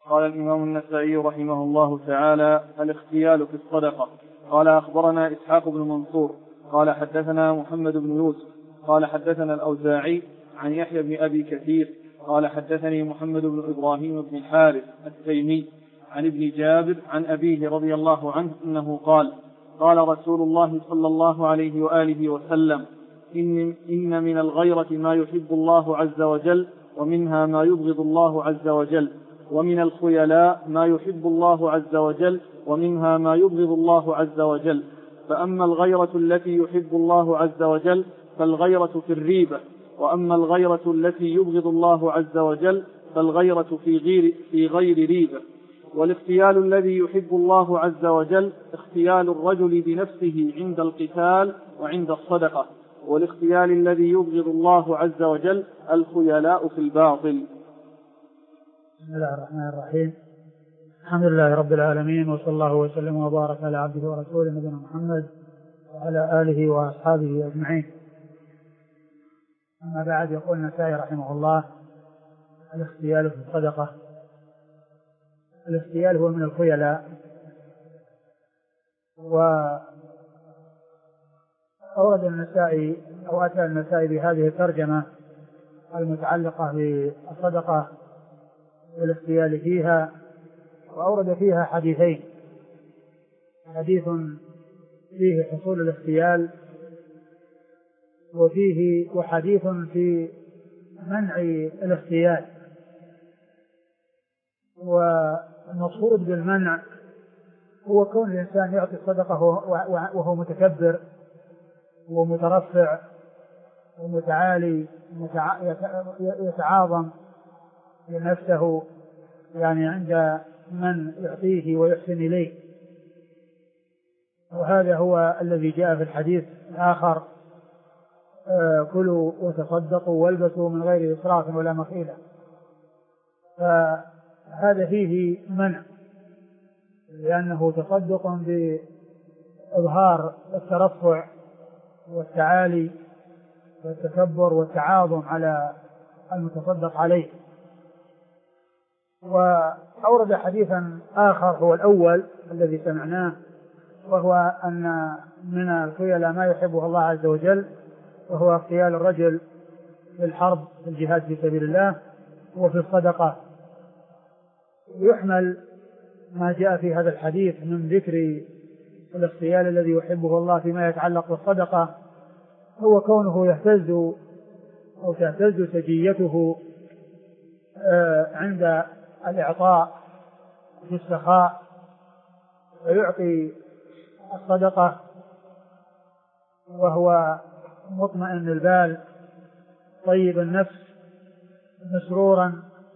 قال الإمام النسائي رحمه الله تعالى: الاختيال في الصدقة. قال أخبرنا إسحاق بن منصور قال حدثنا محمد بن يوسف قال حدثنا الأوزاعي عن يحيى بن أبي كثير قال حدثني محمد بن إبراهيم بن الحارث التيمي عن ابن جابر عن أبيه رضي الله عنه أنه قال: قال رسول الله صلى الله عليه وآله وسلم: إن من الغيرة ما يحب الله عز وجل ومنها ما يبغض الله عز وجل، ومن الخيلاء ما يحب الله عز وجل ومنها ما يبغض الله عز وجل. فأما الغيرة التي يحب الله عز وجل فالغيرة في الريبة، وأما الغيرة التي يبغض الله عز وجل فالغيرة في غير ريبة. والاختيال الذي يحب الله عز وجل اختيال الرجل بنفسه عند القتال وعند الصدقة، والاختيال الذي يبغض الله عز وجل الخيلاء في الباطل. بسم الله الرحمن الرحيم. الحمد لله رب العالمين، وصلى الله وسلم وبارك على عبده ورسوله نبينا محمد وعلى آله وأصحابه أجمعين. أما بعد، يقول النسائي رحمه الله: الاختيال في الصدقة. الاختيال هو من الخيلاء. وأورد النسائي أو أتى النسائي بهذه الترجمة المتعلقة بالصدقة والاختيال فيها، وأورد فيها حديثين: حديث فيه حصول الاختيال، وحديث في منع الاختيال. والمقصود بالمنع هو كون الإنسان يعطي الصدقة وهو متكبر ومترفع ومتعالي، يتعاظم لنفسه يعني عند من يعطيه ويحسن إليه. وهذا هو الذي جاء في الحديث الآخر: كلوا وتصدقوا والبسوا من غير إسراف ولا مخيلة. فهذا فيه منع، لأنه تصدق بإظهار الترفع والتعالي والتكبر والتعاظم على المتصدق عليه. وأورد حديثا آخر هو الأول الذي سمعناه، وهو أن من الخيلاء ما يحبه الله عز وجل، وهو اختيال الرجل في الحرب في الجهاد في سبيل الله وفي الصدقة. يحمل ما جاء في هذا الحديث من ذكر الاختيال الذي يحبه الله فيما يتعلق بالصدقة هو كونه يهتز أو تهتز سجيته عند الإعطاء في السخاء، ويعطي الصدقة وهو مطمئن البال طيب النفس مسرورا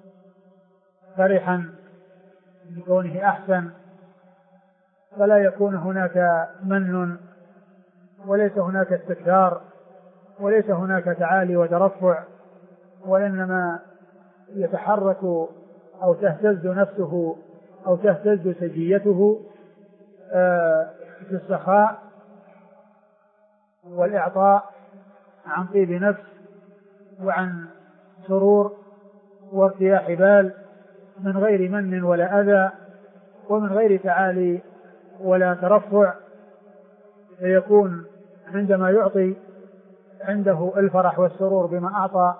فرحا بكونه أحسن، فلا يكون هناك من وليس هناك استكثار وليس هناك تعالي وترفع، وإنما يتحرك أو تهتز نفسه أو تهتز سجيته في السخاء والإعطاء عن طيب نفس وعن سرور وارتياح بال، من غير من ولا أذى ومن غير تعالي ولا ترفع. فيكون عندما يعطي عنده الفرح والسرور بما أعطى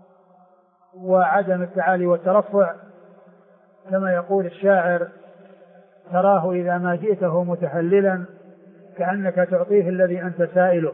وعدم التعالي والترفع، كما يقول الشاعر: تراه إذا ما جئته متهللا كأنك تعطيه الذي أنت سائله.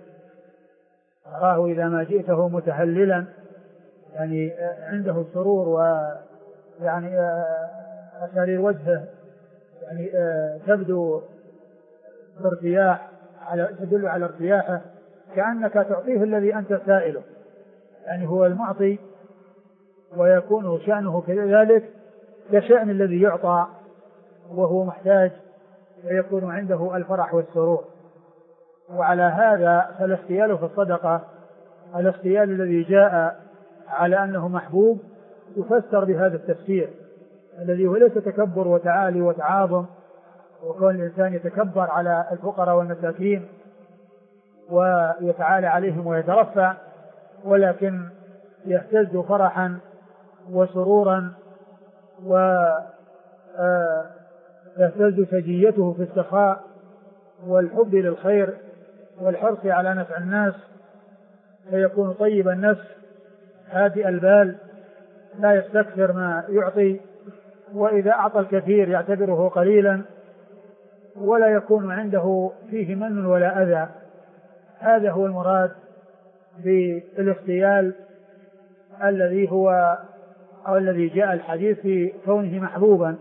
تراه إذا ما جئته متهللا، يعني عنده سرور، ويعني أسارير وجهه يعني تبدو بارتياح، تدل على ارتياحه، كأنك تعطيه الذي أنت سائله، يعني هو المعطي، ويكون شأنه كذلك كشأن الذي يعطى وهو محتاج، ويكون عنده الفرح والسرور. وعلى هذا فالاختيال في الصدقة، الاختيال الذي جاء على أنه محبوب، يفسر بهذا التفسير الذي هو ليس تكبر وتعالي وتعاظم وكون الإنسان يتكبر على الفقراء والمساكين ويتعالى عليهم ويترفع، ولكن يهتز فرحا وسرورا وتهتز سجيته في السخاء والحب للخير والحرص على نفع الناس، فيكون طيب النفس هادئ البال لا يستكثر ما يعطي، وإذا أعطى الكثير يعتبره قليلا ولا يكون عنده فيه من ولا أذى. هذا هو المراد بالاغتيال الذي هو أو الذي جاء الحديث في كونه محبوبا.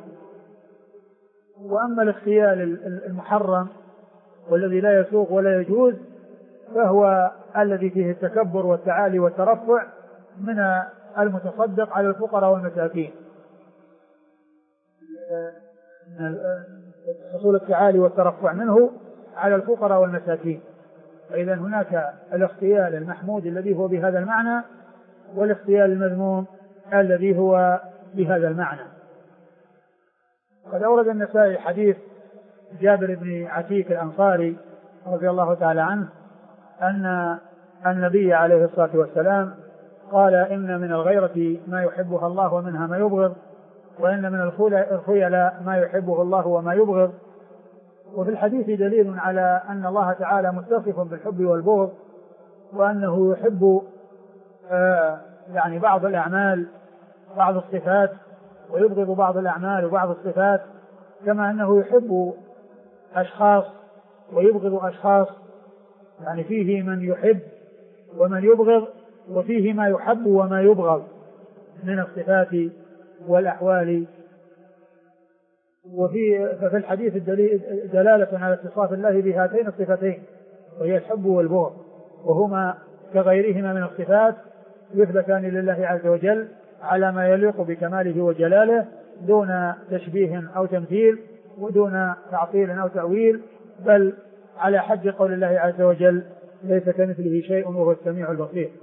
وأما الاغتيال المحرم والذي لا يسوق ولا يجوز فهو الذي فيه التكبر والتعالي والترفع من المتصدق على الفقراء والمساكين، حصول التعالي والترفع منه على الفقراء والمساكين. فإذا هناك الاغتيال المحمود الذي هو بهذا المعنى، والاغتيال المذموم الذي هو بهذا المعنى. قد أورد النسائي حديث جابر بن عتيك الأنصاري رضي الله تعالى عنه أن النبي عليه الصلاة والسلام قال: إن من الغيرة ما يحبها الله ومنها ما يبغض، وإن من الخيلاء ما يحبه الله وما يبغض. وفي الحديث دليل على أن الله تعالى متصف بالحب والبغض، وأنه يحب يعني بعض الأعمال بعض الصفات، ويبغض بعض الأعمال وبعض الصفات، كما أنه يحب أشخاص ويبغض أشخاص، يعني فيه من يحب ومن يبغض، وفيه ما يحب وما يبغض من الصفات والأحوال. ففي الحديث دلالة على اتصاف الله بهاتين الصفتين، وهي الحب والبغض، وهما كغيرهما من الصفات يثبتان لله عز وجل على ما يليق بكماله وجلاله، دون تشبيه أو تمثيل، ودون تعطيل أو تأويل، بل على حد قول الله عز وجل: ليس كمثله شيء وهو السميع البصير.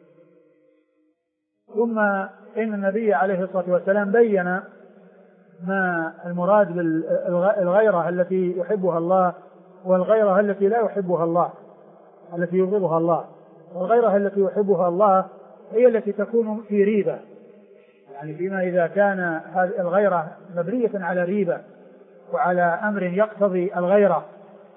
ثم إن النبي عليه الصلاة والسلام بين ما المراد بالغيرة التي يحبها الله، والغيرة التي لا يحبها الله، التي يبغضها الله. والغيرة التي يحبها الله هي التي تكون في ريبة، يعني بما إذا كان هذه الغيرة مبنية على ريبة وعلى أمر يقتضي الغيرة،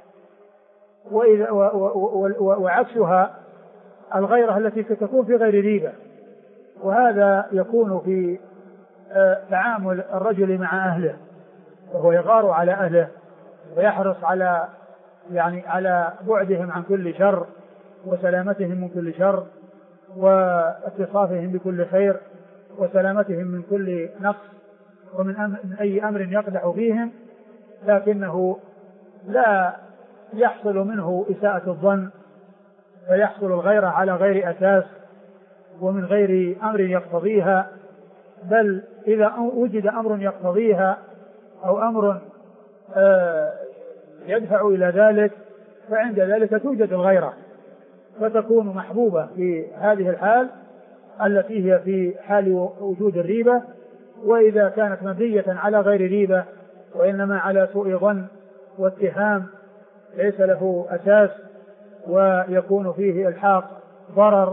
وعكسها الغيرة التي تكون في غير ريبة. وهذا يكون في تعامل الرجل مع أهله، وهو يغار على أهله ويحرص على على بعدهم عن كل شر وسلامتهم من كل شر واتصافهم بكل خير وسلامتهم من كل نقص ومن أي أمر يقدح فيهم، لكنه لا يحصل منه إساءة الظن، فيحصل الغيرة على غير أساس ومن غير أمر يقتضيها، بل إذا وجد أمر يقتضيها أو أمر يدفع إلى ذلك فعند ذلك توجد الغيرة، فتكون محبوبة في هذه الحال التي هي في حال وجود الريبة. وإذا كانت مبنية على غير ريبة وإنما على سوء ظن واتهام ليس له أساس، ويكون فيه إلحاق ضرر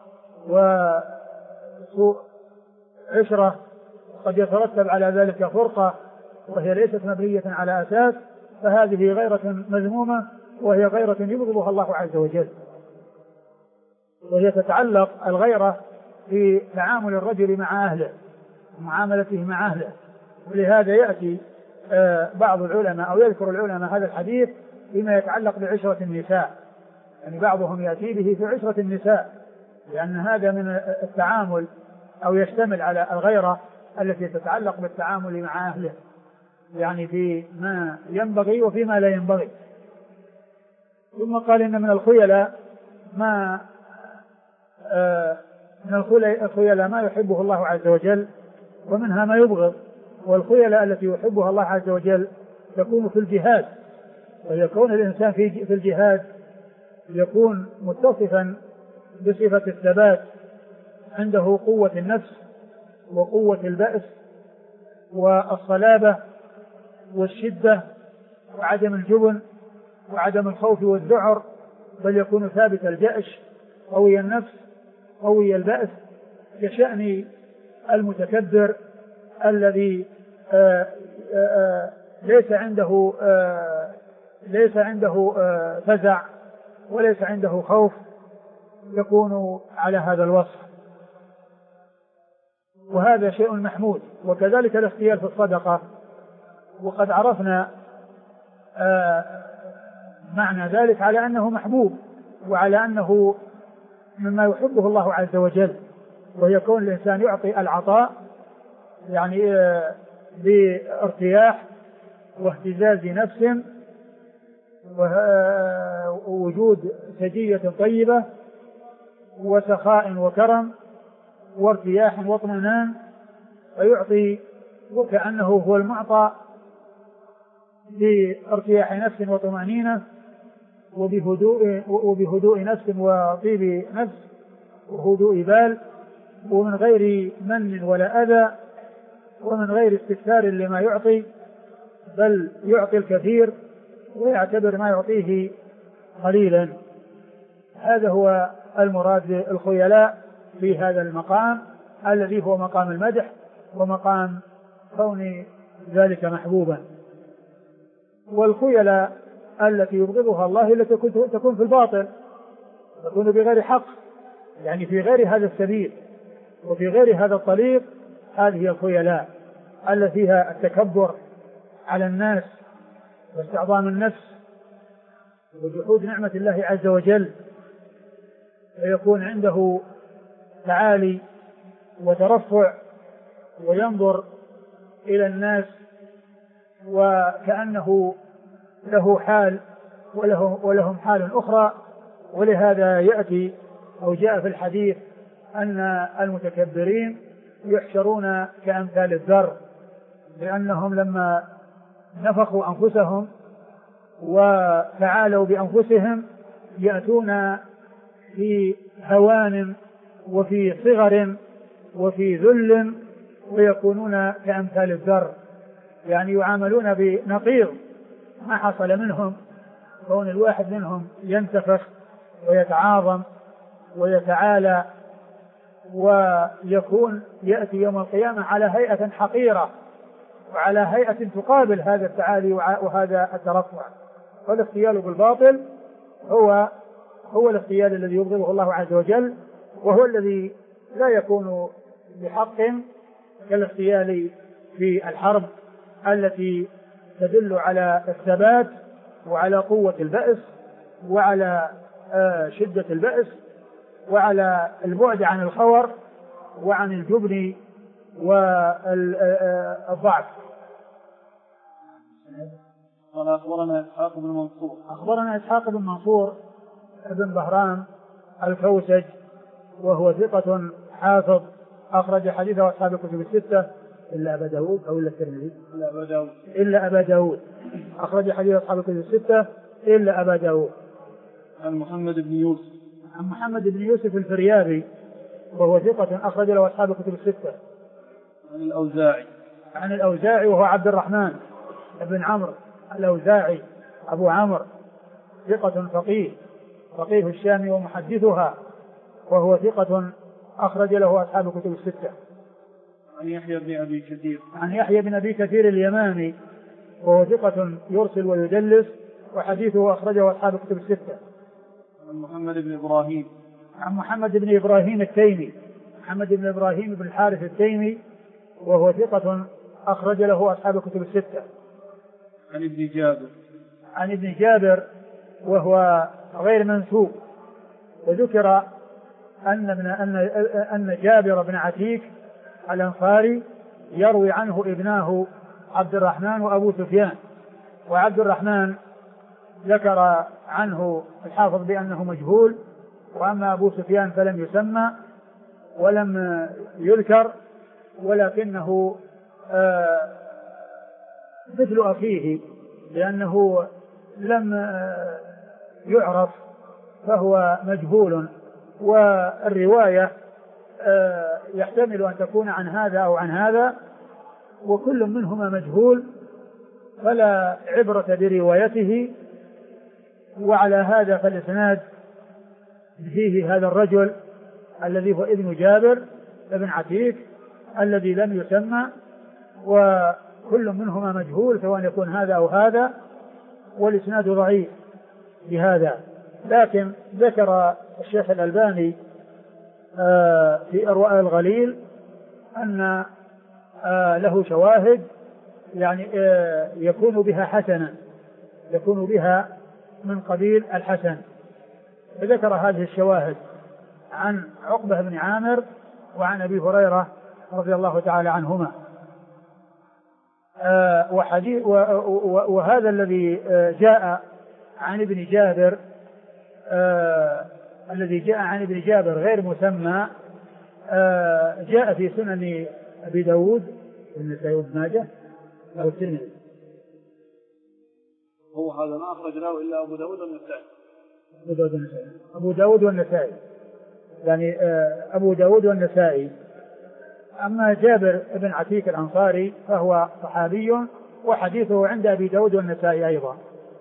وسوء عشرة، قد يترتب على ذلك فرقة وهي ليست مبنية على أساس، فهذه غيرة مذمومة، وهي غيرة يبغضها الله عز وجل. وهي تتعلق الغيرة في تعامل الرجل مع أهله ومعاملته مع أهله. ولهذا يأتي بعض العلماء أو يذكر العلماء هذا الحديث فيما يتعلق بعشرة النساء، يعني بعضهم يأتي به في عشرة النساء، لأن هذا من التعامل أو يشتمل على الغيرة التي تتعلق بالتعامل مع أهله، يعني في ما ينبغي وفيما لا ينبغي. ثم قال: إن من الخيلاء ما يحبه الله عز وجل ومنها ما يبغض. والخيلاء التي يحبها الله عز وجل تكون في الجهاد، ويكون الإنسان في الجهاد يكون متصفا بصفة الثبات، عنده قوة النفس وقوة البأس والصلابة والشدة وعدم الجبن وعدم الخوف والذعر، بل يكون ثابت الجأش قوي النفس قوي البأس، كشأن المتكبر الذي ليس عنده فزع وليس عنده خوف يكون على هذا الوصف، وهذا شيء محمود. وكذلك الاختيال في الصدقة، وقد عرفنا معنى ذلك على أنه محبوب وعلى أنه مما يحبه الله عز وجل، ويكون الإنسان يعطي العطاء يعني بارتياح واهتزاز نفس ووجود سجية طيبة وسخاء وكرم وارتياح واطمئنان، ويعطي وكأنه هو المعطى بارتياح نفس وطمأنينة وبهدوء نفس وطيب نفس وهدوء بال، ومن غير من ولا أذى ومن غير استكثار لما يعطي، بل يعطي الكثير ويعتبر ما يعطيه قليلا. هذا هو المراد الخيلاء في هذا المقام الذي هو مقام المدح ومقام كون ذلك محبوبا. والخيلاء التي يبغضها الله التي تكون في الباطل، تكون بغير حق، يعني في غير هذا السبيل وفي غير هذا الطريق، هذه هي الخيلاء التي فيها التكبر على الناس واستعظام النفس وجحود نعمة الله عز وجل، فيكون عنده تعالي وترفع وينظر إلى الناس وكأنه له حال ولهم حال أخرى. ولهذا يأتي أو جاء في الحديث أن المتكبرين يحشرون كأمثال الذر، لأنهم لما نفخوا أنفسهم وتعالوا بأنفسهم يأتون في هوان وفي صغر وفي ذل ويكونون كأمثال الذر، يعني يعاملون بنقيض ما حصل منهم، كون الواحد منهم ينتفخ ويتعاظم ويتعالى ويكون يأتي يوم القيامة على هيئة حقيرة وعلى هيئة تقابل هذا التعالي وهذا الترفع. والاختيال بالباطل هو الاختيال الذي يبغضه الله عز وجل، وهو الذي لا يكون بحق كالاختيال في الحرب التي تدل على الثبات وعلى قوة البأس وعلى شدة البأس وعلى البعد عن الخور وعن الجبن والضعف. قال أخبرنا إسحاق بن منصور. أخبرنا إسحاق بن منصور ابن بهرام الكوسج، وهو ثقة حافظ أخرج حديثه أصحاب الكتب الستة إلا أبا داود أو إلا الترمذي إلا أبا داود أخرج حديث أصحاب الكتب الستة إلا أبا داود. عن محمد بن يوسف. عن محمد بن يوسف الفريابي وهو ثقة أخرج له أصحاب الكتب الستة. عن الأوزاعي. عن الأوزاعي وهو عبد الرحمن بن عمرو الأوزاعي أبو عمرو، ثقة فقيه الشام ومحدثها، وهو ثقة أخرج له أصحاب الكتب الستة. عن يحيى بن أبي كثير. عن يحيى بن أبي كثير اليماني وهو ثقة يرسل ويدلس، وحديثه أخرجه أصحاب الكتب الستة. عن محمد بن إبراهيم. عن محمد بن إبراهيم التيمي، محمد بن إبراهيم بن الحارث التيمي وهو ثقة أخرج له أصحاب الكتب الستة. عن ابن جابر. عن ابن جابر وهو غير منسوب، وذكر أن جابر بن عتيك الأنصاري يروي عنه ابناه عبد الرحمن وأبو سفيان، وعبد الرحمن ذكر عنه الحافظ بأنه مجهول، وأما أبو سفيان فلم يسمى ولم يذكر، ولكنه مثل أخيه لأنه لم يعرف فهو مجهول، والرواية يحتمل أن تكون عن هذا أو عن هذا، وكل منهما مجهول فلا عبرة بروايته. وعلى هذا فالإسناد فيه هذا الرجل الذي هو ابن جابر ابن عتيك الذي لم يسمى، وكل منهما مجهول، سواء يكون هذا أو هذا، والإسناد ضعيف بهذا. لكن ذكر الشيخ الألباني في إرواء الغليل أن له شواهد يعني يكون بها حسنا، يكون بها من قبيل الحسن. فذكر هذه الشواهد عن عقبة بن عامر وعن أبي هريرة رضي الله تعالى عنهما. وهذا الذي جاء عن ابن جابر، الذي جاء عن ابن جابر غير مسمى، جاء في سنن أبي داود والنسائي وابن ماجه أو الترمذي. هو هذا ما أخرج له إلا أبو داود والنسائي. أبو داود والنسائي يعني أبو داود والنسائي. أما جابر بن عتيك الأنصاري فهو صحابي، وحديثه عند أبي داود والنسائي أيضا.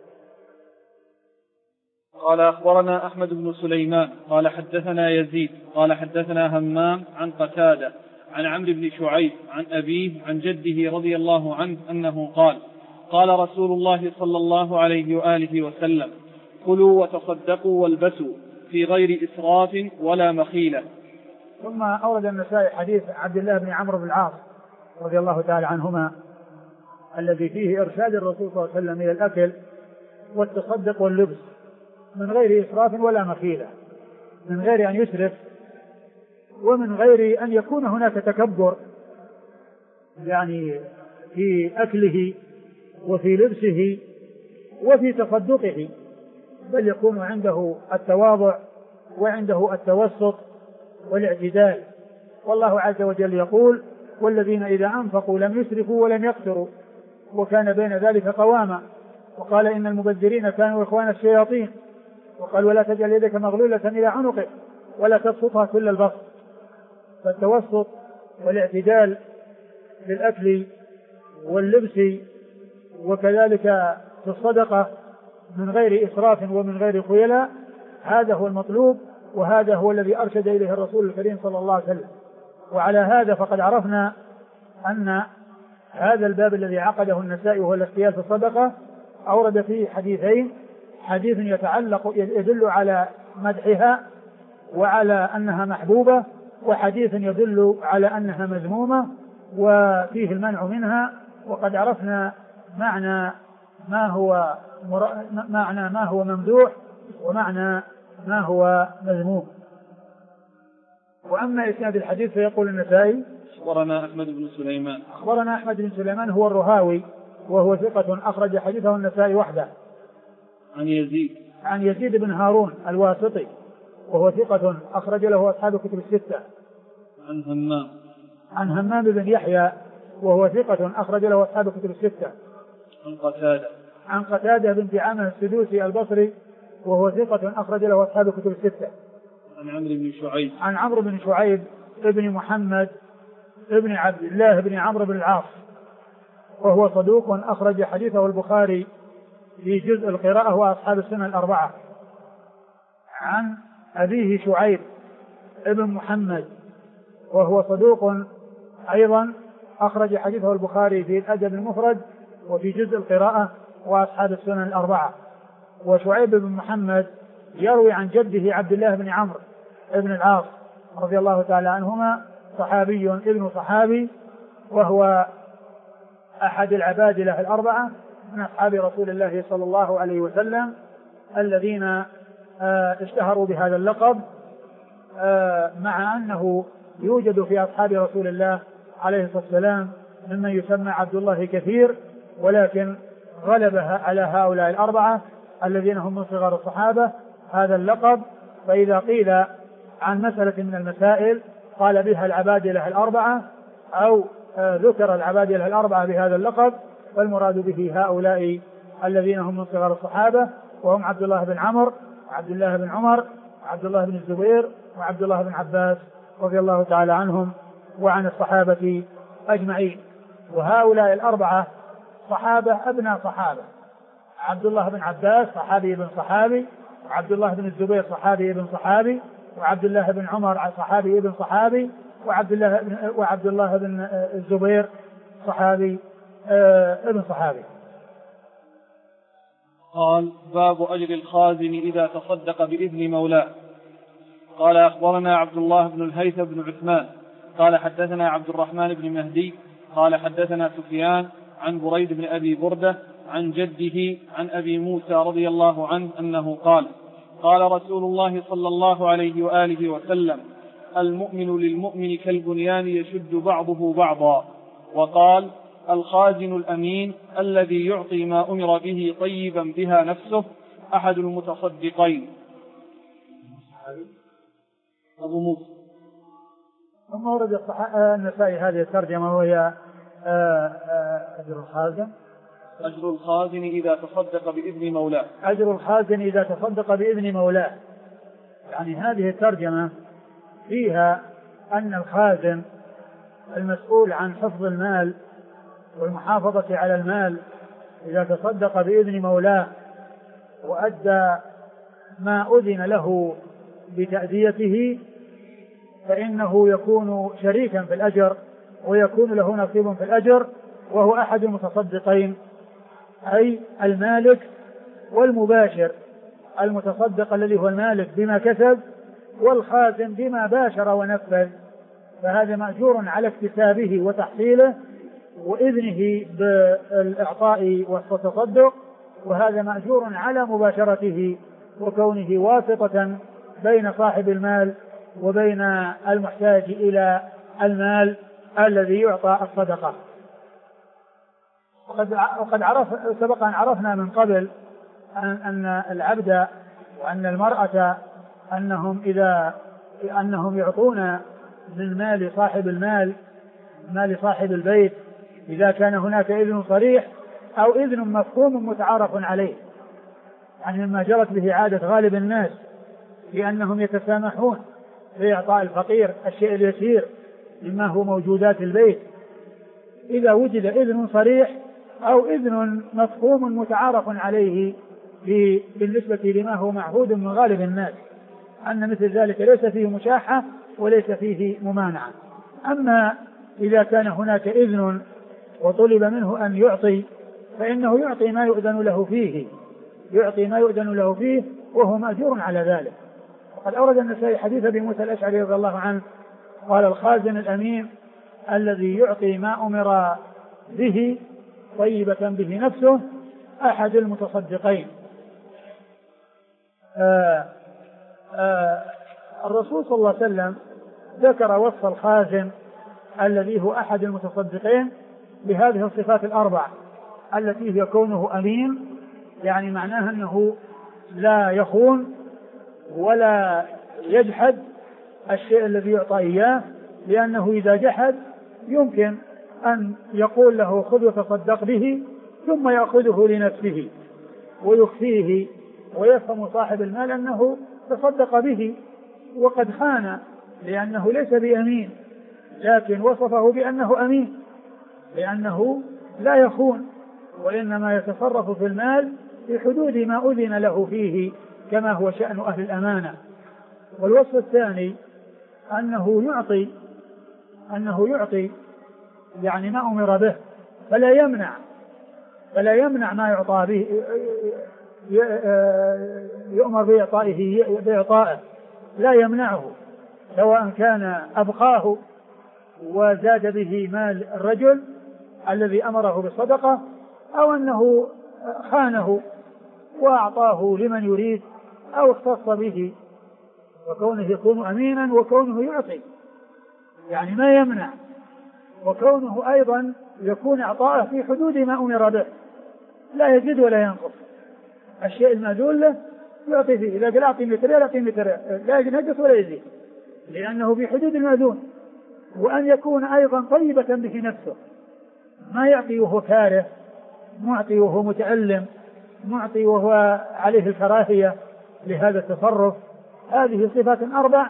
قال أخبرنا أحمد بن سليمان قال حدثنا يزيد قال حدثنا همام عن قتادة عن عمرو بن شعيب عن أبيه عن جده رضي الله عنه أنه قال: قال رسول الله صلى الله عليه وآله وسلم: كلوا وتصدقوا والبسوا في غير إسراف ولا مخيلة. ثم أورد النسائي حديث عبد الله بن عمرو بن العاص رضي الله تعالى عنهما الذي فيه إرشاد الرسول صلى الله عليه وسلم إلى الأكل والتصدق واللبس من غير إسراف ولا مخيلة، من غير أن يسرف ومن غير أن يكون هناك تكبر يعني في أكله وفي لبسه وفي تصدقه، بل يكون عنده التواضع وعنده التوسط والاعتدال. والله عز وجل يقول: والذين إذا أنفقوا لم يسرفوا ولم يقتروا وكان بين ذلك قواما. وقال: إن المبذرين كانوا إخوان الشياطين. وقال: ولا تجعل يدك مغلولة إلى عنقك ولا تبسطها كل البسط. فالتوسط والاعتدال في الأكل واللبس وكذلك في الصدقة من غير إسراف ومن غير خيلاء، هذا هو المطلوب، وهذا هو الذي أرشد إليه الرسول الكريم صلى الله عليه وسلم. وعلى هذا فقد عرفنا أن هذا الباب الذي عقده النسائي وهو الاختيار في الصدقة أورد فيه حديثين: حديث يدل على مدحها وعلى أنها محبوبة، وحديث يدل على أنها مذمومة وفيه المنع منها. وقد عرفنا معنى ما هو ممدوح ومعنى ما هو مذموم. وأما إسناد الحديث فيقول النسائي: أخبرنا أحمد بن سليمان. أخبرنا أحمد بن سليمان هو الرهاوي وهو ثقة أخرج حديثه النسائي وحده. عن يزيد بن هارون الواسطي وهو ثقة أخرج له أصحاب كتب الستة. عن همام بن يحيى وهو ثقة أخرج له أصحاب كتب الستة. عن قتادة بن دعامة السدوسي البصري وهو ثقة أخرج له أصحاب كتب الستة. عن عمرو بن شعيب ابن محمد ابن عبد الله بن عمرو بن العاص وهو صدوق أخرج حديثه البخاري في جزء القراءة وأصحاب السنة الأربعة. عن أبيه شعيب ابن محمد وهو صدوق أيضا أخرج حديثه البخاري في الأدب المفرد وفي جزء القراءة وأصحاب السنن الأربعة. وشعيب بن محمد يروي عن جده عبد الله بن عمرو ابن العاص رضي الله تعالى عنهما، صحابي ابن صحابي، وهو أحد العبادلة الأربعة من أصحاب رسول الله صلى الله عليه وسلم الذين اشتهروا بهذا اللقب، مع أنه يوجد في أصحاب رسول الله عليه الصلاة والسلام ممن يسمى عبد الله كثير، ولكن غلبها على هؤلاء الأربعة الذين هم من صغار الصحابة هذا اللقب. فإذا قيل عن مسألة من المسائل قال بها العبادلة الأربعة أو ذكر العبادلة الأربعة بهذا اللقب، والمراد به هؤلاء الذين هم من صغار الصحابة، وهم عبد الله بن عمرو وعبد الله بن عمر وعبد الله بن الزبير وعبد الله بن عباس رضي الله تعالى عنهم وعن الصحابة أجمعين. وهؤلاء الأربعة صحابة أبناء صحابة: عبد الله بن عباس صحابي ابن صحابي، وعبد الله بن الزبير صحابي ابن صحابي، وعبد الله بن عمر صحابي ابن صحابي، وعبد الله بن الزبير صحابي ابن صحابي. قال: باب أجر الخازن إذا تصدق بإذن مولاه. قال: أخبرنا عبد الله بن الهيثم بن عثمان قال حدثنا عبد الرحمن بن مهدي قال حدثنا سفيان عن بريد بن أبي بردة عن جده عن أبي موسى رضي الله عنه أنه قال: قال رسول الله صلى الله عليه وآله وسلم: المؤمن للمؤمن كالبنيان يشد بعضه بعضا. وقال: الخازن الأمين الذي يعطي ما أمر به طيبا بها نفسه أحد المتصدقين. أبو موسى. ثم ورد النسائي هذه الترجمة وهي أجر الخازن. أجر الخازن إذا تصدق بإذن مولاه. أجر الخازن إذا تصدق بإذن مولاه. يعني هذه الترجمة فيها أن الخازن المسؤول عن حفظ المال والمحافظة على المال إذا تصدق بإذن مولاه وأدى ما أذن له بتأديته فإنه يكون شريكا في الأجر ويكون له نصيب في الأجر، وهو أحد المتصدقين، أي المالك والمباشر. المتصدق الذي هو المالك بما كسب، والخازن بما باشر ونفذ، فهذا مأجور على اكتسابه وتحصيله وإذنه بالإعطاء والتصدق، وهذا مأجور على مباشرته وكونه واسطة بين صاحب المال وبين المحتاج إلى المال الذي يعطى الصدقة. وقد سبق أن عرفنا من قبل أن العبد وأن المرأة أنهم يعطون من مال صاحب المال، مال صاحب البيت، إذا كان هناك إذن صريح أو إذن مفهوم متعارف عليه، يعني مما جرت به عادة غالب الناس لأنهم يتسامحون في إعطاء الفقير الشيء اليسير مما هو موجودات البيت. إذا وجد إذن صريح أو إذن مفهوم متعارف عليه بالنسبة لما هو معهود من غالب الناس، أن مثل ذلك ليس فيه مشاحة وليس فيه ممانعة. أما إذا كان هناك إذن وطلب منه أن يعطي فإنه يعطي ما يؤذن له فيه، وهو مأجور على ذلك. وقد أورد النسائي حديث أبي موسى الأشعري رضي الله عنه قال: الخازن الأمين الذي يعطي ما أمر به طيبة به نفسه أحد المتصدقين. الرسول صلى الله عليه وسلم ذكر وصف الخازن الذي هو أحد المتصدقين بهذه الصفات الأربع التي هي كونه أمين، يعني معناها أنه لا يخون ولا يجحد الشيء الذي يعطى إياه، لأنه إذا جحد يمكن أن يقول له خذ وتصدق به ثم يأخذه لنفسه ويخفيه، ويفهم صاحب المال أنه تصدق به وقد خان لأنه ليس بأمين، لكن وصفه بأنه أمين لأنه لا يخون وإنما يتصرف في المال في حدود ما أذن له فيه كما هو شأن أهل الأمانة. والوصف الثاني أنه يعطي يعني ما أمر به، فلا يمنع ما يعطى به، يؤمر بإعطائه لا يمنعه، سواء كان أبقاه وزاد به مال الرجل الذي أمره بالصدقة أو أنه خانه وأعطاه لمن يريد أو اختص به، وكونه يكون أمينا وكونه يعطي يعني ما يمنع، وكونه أيضا يكون إعطاءه في حدود ما أمر به، لا يزيد ولا ينقص. الشيء المأذون له يعطي فيه، إذا قال أعطي متر لا ينقص ولا يزيد، لأنه في حدود المأذون. وأن يكون أيضا طيبة به نفسه، ما يعطي وهو كاره، معطي وهو متألم، معطي وهو عليه الكراهية لهذا التصرف. هذه صفات أربع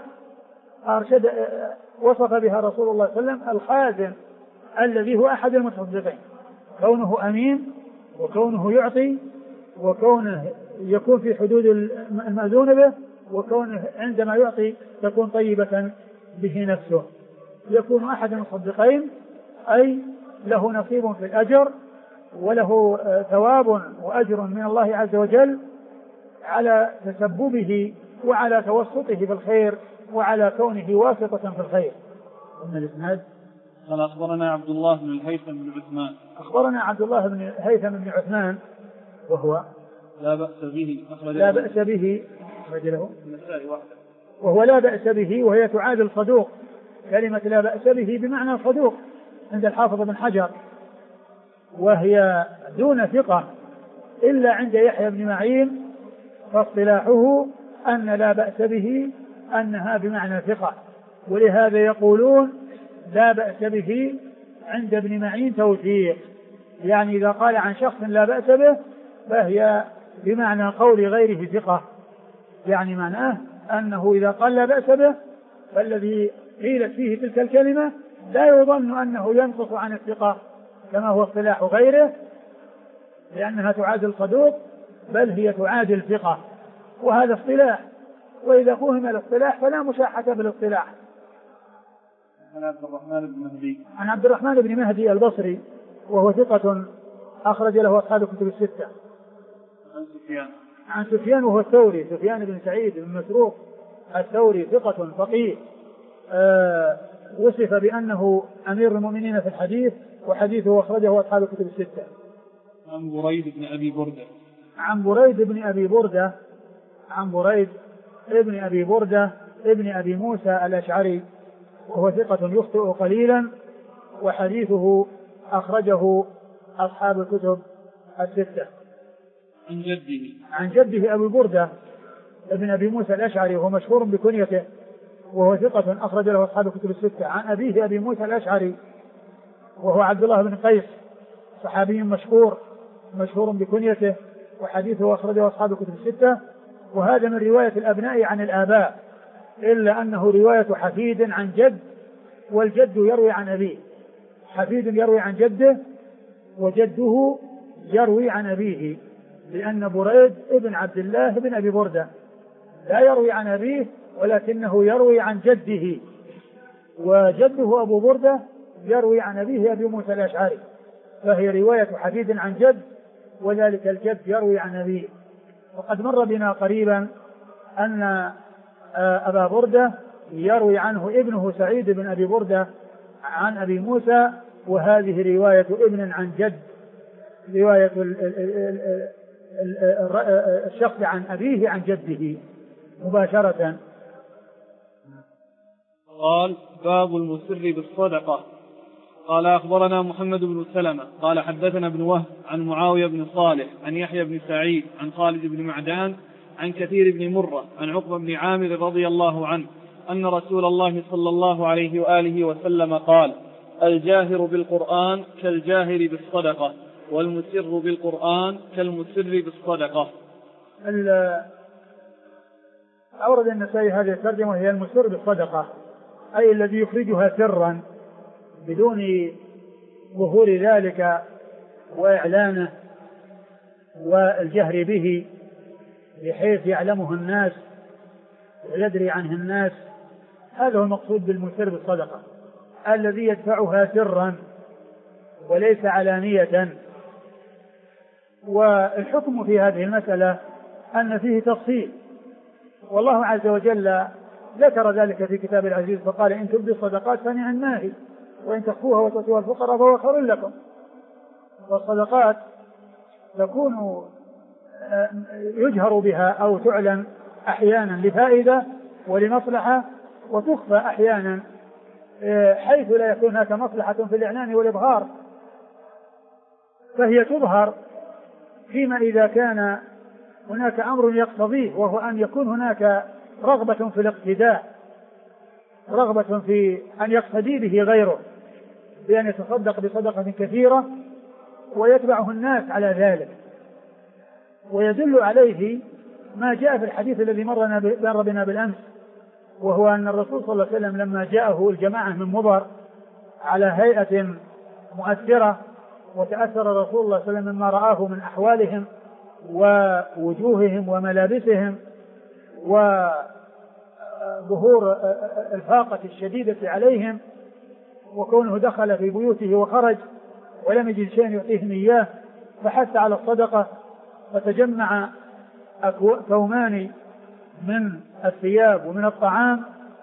وصف بها رسول الله صلى الله عليه وسلم الخازن الذي هو أحد المتصدقين: كونه أمين، وكونه يعطي، وكونه يكون في حدود المأذون به، وكونه عندما يعطي تكون طيبة به نفسه. يكون أحد المتصدقين أي له نصيب في الأجر وله ثواب وأجر من الله عز وجل على تسببه وعلى توسطه في الخير وعلى كونه واسطة في الخير. من الإسناد قال أخبرنا عبد الله بن الهيثم بن عثمان. أخبرنا عبد الله بن الهيثم بن عثمان وهو لا بأس به رجله النسائي وحده، وهو لا بأس به، وهي تعادل صدوق. كلمة لا بأس به بمعنى صدوق عند الحافظ بن حجر، وهي دون ثقة إلا عند يحيى بن معين، فاصطلاحه أن لا بأس به أنها بمعنى ثقة، ولهذا يقولون لا بأس به عند ابن معين توثيق، يعني إذا قال عن شخص لا بأس به فهي بمعنى قول غيره ثقة، يعني معناه أنه إذا قال لا بأس به فالذي قيلت فيه تلك الكلمة لا يظن أنه ينقص عن الثقة كما هو اصطلاح غيره، لأنها تعادل صدوق، بل هي تعادل ثقة، وهذا اصطلاح، وإذا فهم الاصطلاح فلا مشاحة بالاصطلاح. عن عبد الرحمن بن مهدي البصري وهو ثقة أخرج له أصحاب الكتب الستة. عن سفيان وهو الثوري، سفيان بن سعيد بن مسروق الثوري ثقة فقيه، وصف بأنه أمير المؤمنين في الحديث، وحديثه أخرجه أصحاب الكتب الستة. عن بريد بن أبي بردة. عن بريد بن أبي بردة ابن أبي موسى الأشعري، وهو ثقة يخطئ قليلا، وحديثه أخرجه أصحاب الكتب الستة. عن جده أبي بردة ابن أبي موسى الأشعري، وهو مشهور بكنيته، وهو ثقة أخرج له أصحاب الكتب الستة. عن أبيه أبي موسى الأشعري وهو عبد الله بن قيس، صحابي مشهور بكنيته، وحديثه أخرجه أصحاب الكتب الستة. وهذا من رواية الأبناء عن الآباء، إلا أنه رواية حفيد عن جد، والجد يروي عن أبيه. حفيد يروي عن جده، وجده يروي عن أبيه، لأن بريد ابن عبد الله بن أبي بردة لا يروي عن أبيه، ولكنه يروي عن جده، وجده أبو بردة يروي عن أبيه أبي موسى الأشعري، فهي رواية حفيد عن جد، وذلك الجد يروي عن أبيه. وقد مر بنا قريبا أن أبا بردة يروي عنه ابنه سعيد بن أبي بردة عن أبي موسى، وهذه رواية ابن عن جد، رواية الشخص عن أبيه عن جده مباشرة. قال باب المسر بالصدقة. قال أخبرنا محمد بن سلمة قال حدثنا ابن وهب عن معاوية بن صالح عن يحيى بن سعيد عن خالد بن معدان عن كثير بن مرة عن عقبة بن عامر رضي الله عنه أن رسول الله صلى الله عليه وآله وسلم قال الجاهر بالقرآن كالجاهر بالصدقة، والمسر بالقرآن كالمسر بالصدقة. أورد النسائي هذه الترجمة، هي المسر بالصدقة، أي الذي يخرجها سرا بدون ظهور ذلك وإعلانه والجهر به، بحيث يعلمه الناس ويدري عنه الناس. هذا هو المقصود بالمسر بالصدقة، الذي يدفعها سرا وليس علانية. والحكم في هذه المسألة أن فيه تفصيل، والله عز وجل ذكر ذلك في كتاب العزيز فقال إن تبدوا الصدقات فنعم ما هي، وإن تخفوها وتؤتوها الفقراء فهو خير لكم. والصدقات تكون يجهر بها أو تعلن أحيانا لفائدة ولمصلحة، وتخفى أحيانا حيث لا يكون هناك مصلحة في الإعلان والإظهار، فهي تظهر فيما إذا كان هناك أمر يقتضيه، وهو أن يكون هناك رغبة في الاقتداء، رغبة في أن يقتدي به غيره بأن يتصدق بصدقة كثيرة ويتبعه الناس على ذلك. ويدل عليه ما جاء في الحديث الذي مر بنا بالأمس، وهو أن الرسول صلى الله عليه وسلم لما جاءه الجماعة من مضر على هيئة مؤثرة، وتأثر رسول الله صلى الله عليه وسلم مما رآه من أحوالهم ووجوههم وملابسهم وظهور الفاقة الشديدة عليهم، وكونه دخل في بيوته وخرج ولم يجد شيئا يعطيهم إياه فحث على الصدقة، فتجمع كومان من الثياب ومن الطعام،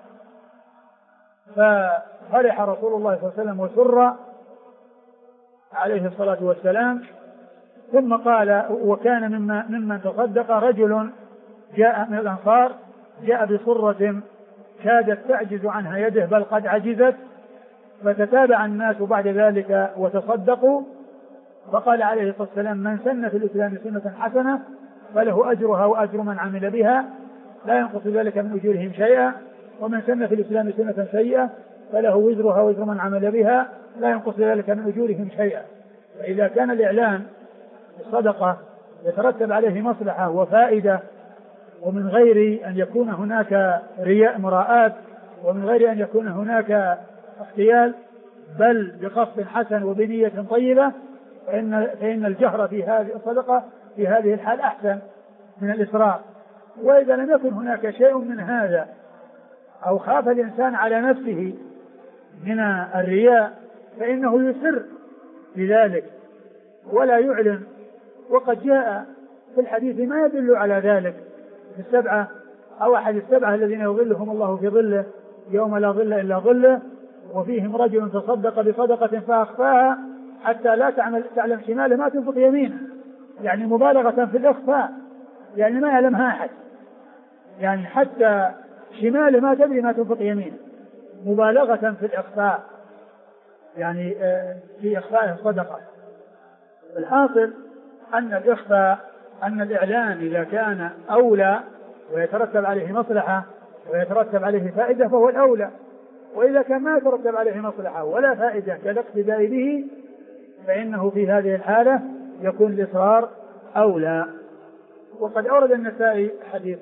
ففرح رسول الله صلى الله عليه وسلم وسر عليه الصلاة والسلام. ثم قال: وكان ممن تصدق رجل جاء من الأنصار جاء بصرة كادت تعجز عنها يده بل قد عجزت، فتتابع الناس بعد ذلك وتصدقوا، فقال عليه الصلاة والسلام: من سن في الإسلام سنة حسنة فله أجرها وأجر من عمل بها لا ينقص ذلك من أجورهم شيئا، ومن سن في الإسلام سنة سيئة فله وزرها وزر من عمل بها لا ينقص ذلك من أجورهم شيئا. فإذا كان الإعلان بالصدقة يترتب عليه مصلحة وفائدة، ومن غير أن يكون هناك رياء مراءات، ومن غير أن يكون هناك احتيال، بل بقصد حسن وبنية طيبة، فإن الجهر في هذه الصدقة في هذه الحال أحسن من الإسراء. وإذا لم يكن هناك شيء من هذا أو خاف الإنسان على نفسه من الرياء فإنه يسر بذلك ولا يعلن. وقد جاء في الحديث ما يدل على ذلك في السبعة أو أحد السبعة الذين يظلهم الله في ظله يوم لا ظل إلا ظله، وفيهم رجل تصدق بصدقة فأخفاها حتى لا تعلم شماله ما تنفق يمينه، يعني مبالغة في الإخفاء، يعني ما يعلمها أحد، يعني حتى شماله ما تدري ما تنفق يمينه، مبالغة في الإخفاء، يعني في إخفاء الصدقة. الحاصل أن الإخفاء أن الإعلان إذا كان أولى ويترتب عليه مصلحة ويترتب عليه فائدة فهو الأولى، وإذا كان ما يترتب عليه مصلحة ولا فائدة كالاقتداء به فإنه في هذه الحالة يكون الإصرار أولى. وقد أورد النسائي حديث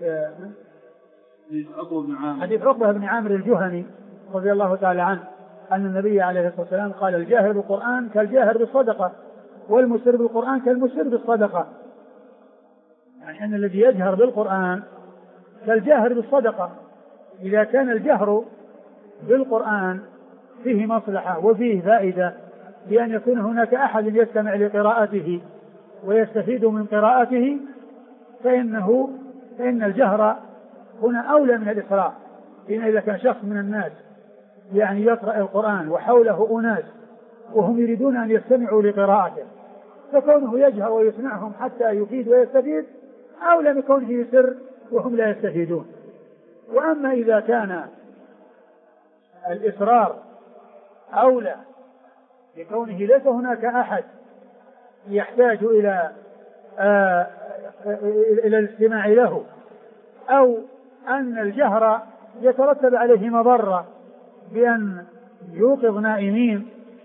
عقبة بن عامر الجهني رضي الله تعالى عنه أن النبي عليه الصلاة والسلام قال: الجاهر بالقرآن كالجاهر بالصدقة، والمسر بالقرآن كالمسر بالصدقة. يعني أن الذي يجهر بالقرآن كالجاهر بالصدقة. إذا كان الجهر بالقرآن فيه مصلحة وفيه فائدة بأن يكون هناك أحد يستمع لقراءته ويستفيد من قراءته فإن الجهر هنا أولى من الإسراء. إذا كان شخص من الناس يعني يقرأ القرآن وحوله أناس وهم يريدون أن يستمعوا لقراءته، فكونه يجهر ويسمعهم حتى يفيد ويستفيد أولى من كونه يسر وهم لا يستفيدون. وأما إذا كان الإصرار أولى لكونه ليس هناك أحد يحتاج إلى الاستماع له، أو أن الجهر يترتب عليه مضرة بأن يوقظ نائمين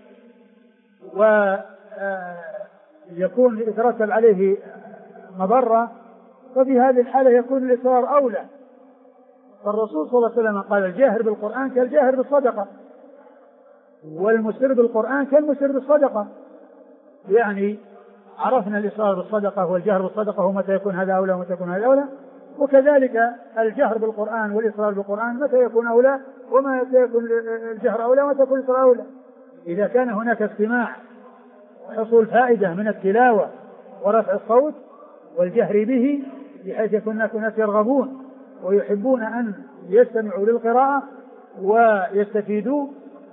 ويكون يترتب عليه مضرة، ففي هذه الحالة يكون الإصرار أولى. فالرسول صلى الله عليه وسلم قال: الجاهر بالقرآن كالجاهر بالصدقة، والمسر بالقرآن كالمسر بالصدقة. يعني عرفنا الإصرار بالصدقة والجهر بالصدقة ومتى يكون هذا أولى ومتى يكون هذا أولى، وكذلك الجهر بالقرآن والإصرار بالقرآن متى يكون أولى ومتى يكون الجهر أولى ومتى يكون الإصرار أولى. إذا كان هناك استماع وحصول فائدة من التلاوة ورفع الصوت والجهر به بحيث يكون الناس يرغبون ويحبون أن يستمعوا للقراءة ويستفيدوا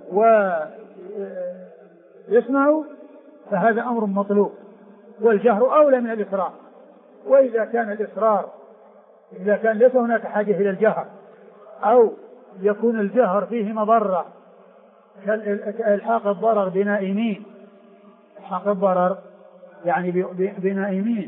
ويسمعوا، فهذا أمر مطلوب، والجهر أولى من الإصرار. وإذا كان الإصرار إذا كان ليس هناك حاجة إلى الجهر أو يكون الجهر فيه مضرة كالحاق الضرر بنائمين، حق الضرر يعني بنائمين،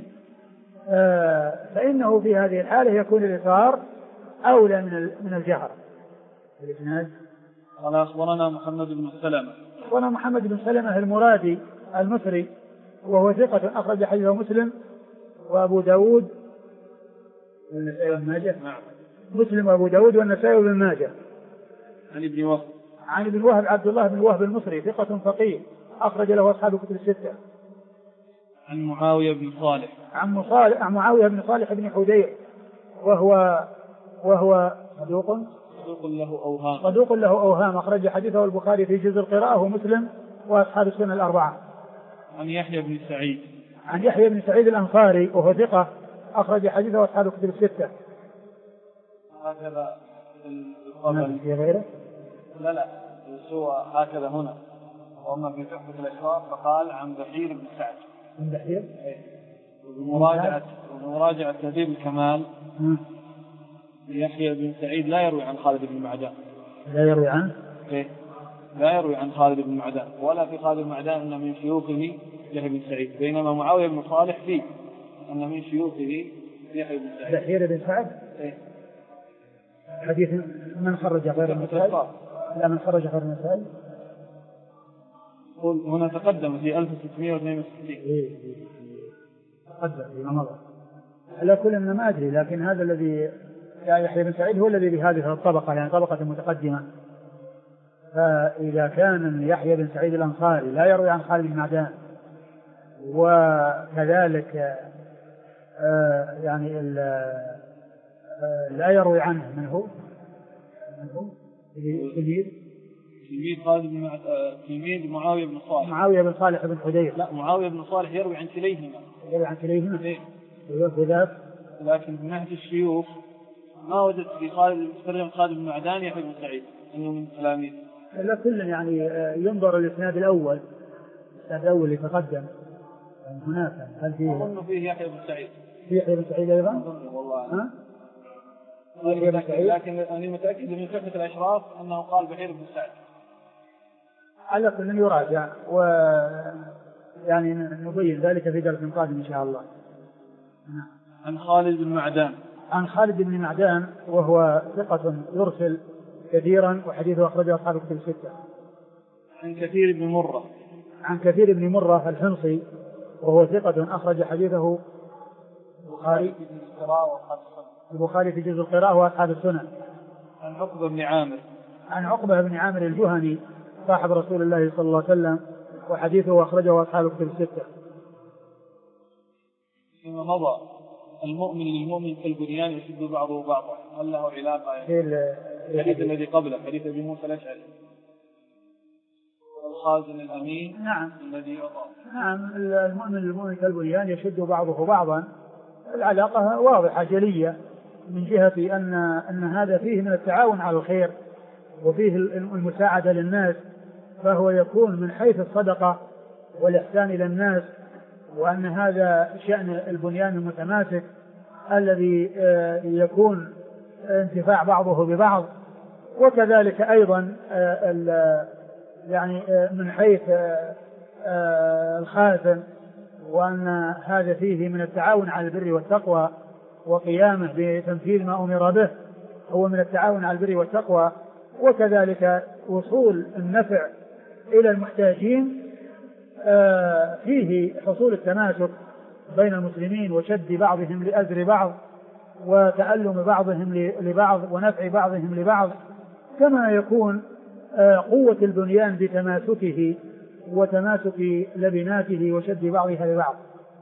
فإنه في هذه الحالة يكون الإصرار أولى من الجهر. الإسناد قال: أخبرنا محمد بن سلمة. أخبرنا محمد بن سلمة المرادي المصري وهو ثقة أخرج حديثه مسلم وأبو داود والنسائي وابن ماجه. مسلم وأبو داود والنسائي وابن ماجه. عن ابن وهب عبد الله بن وهب المصري ثقة فقيه أخرج له أصحاب الكتب الستة. عن معاوية بن صالح. عن معاوية بن صالح بن حدير وهو صدوق له أوهام أخرج حديثه البخاري في جزء القراءة ومسلم وأصحاب السنة الأربعة. عن يحيى بن سعيد. عن يحيى بن سعيد الأنصاري وهو ثقة أخرج حديثه أصحاب الكتب الستة. هكذا في غيره؟ لا سوى هكذا هنا، وأما في تحفة الأشراف فقال عن بحير بن سعد. عن بحير؟ ومراجعة تهذيب الكمال يحيى بن سعيد لا يروي عن خالد بن معدان. لا يروي عنه؟ لا يروي عن خالد بن معدان، ولا في خالد بن معدان أن من شيوخه يحيى بن سعيد، بينما معاوية بن صالح فيه أن من شيوخه يحيى بن سعيد. بحير بن سعد؟ حديث من خرج غير النسائي؟ لا، من خرج غير النسائي. هنا تقدم في 1662. تقدم فيما مضى. على كل ما أدري، لكن هذا الذي يحيى بن سعيد هو الذي بهذه الطبقة، يعني طبقة متقدمة. فإذا كان يحيى بن سعيد الأنصاري لا يروي عن خالد بن معدان، وكذلك يعني لا يروي عنه من هو تلميذ معاوية بن صالح. معاوية بن صالح بن حدير. لا، معاوية بن صالح يروي عن كليهما. لكن من ناحية الشيوخ ما وجدت في خالد بن معدان يحيى بن سعيد انه من تلاميذ. لا، كل يعني ينظر الاسناد الاول اللي تقدم هناك، هل فيه؟ أظن فيه يحيى بن سعيد. في يحيى بن سعيد ايضا؟ والله لكن أنا متأكد من تحفة الأشراف أنه قال بحير بن سعد. على كل يراجع، ويعني نبين ذلك في درس قادم إن شاء الله. عن خالد بن معدان. عن خالد بن معدان وهو ثقة يرسل كثيرا وحديثه أخرجه أصحاب الكتب الستة. عن كثير بن مرة. عن كثير بن مرة الحمصي وهو ثقة أخرج حديثه البخاري في جزء القراءة وأصحاب السنن. عن عقبة بن عامر. عن عقبة بن عامر الجهني صاحب رسول الله صلى الله عليه وسلم وحديثه أخرجه أصحاب الكتب الستة. فيما مضى المؤمن للمؤمن كالبنيان يشد بعضه بعضا، هل له علاقة؟ الحديث الذي قبله حديث أبي موسى الأشعري الخازن الأمين. نعم. الذي يطاع. نعم، المؤمن للمؤمن كالبنيان يشد بعضه بعضا. العلاقة واضحة جلية من جهة أن هذا فيه من التعاون على الخير وفيه المساعدة للناس، فهو يكون من حيث الصدقة والإحسان إلى الناس، وأن هذا شأن البنيان المتماسك الذي يكون انتفاع بعضه ببعض. وكذلك أيضا يعني من حيث الخاتم، وأن هذا فيه من التعاون على البر والتقوى وقيامه بتنفيذ ما أمر به، هو من التعاون على البر والتقوى. وكذلك وصول النفع إلى المحتاجين، فيه حصول التماسك بين المسلمين وشد بعضهم لأزر بعض وتألم بعضهم لبعض ونفع بعضهم لبعض، كما يكون قوة البنيان بتماسكه وتماسك لبناته وشد بعضها لبعض.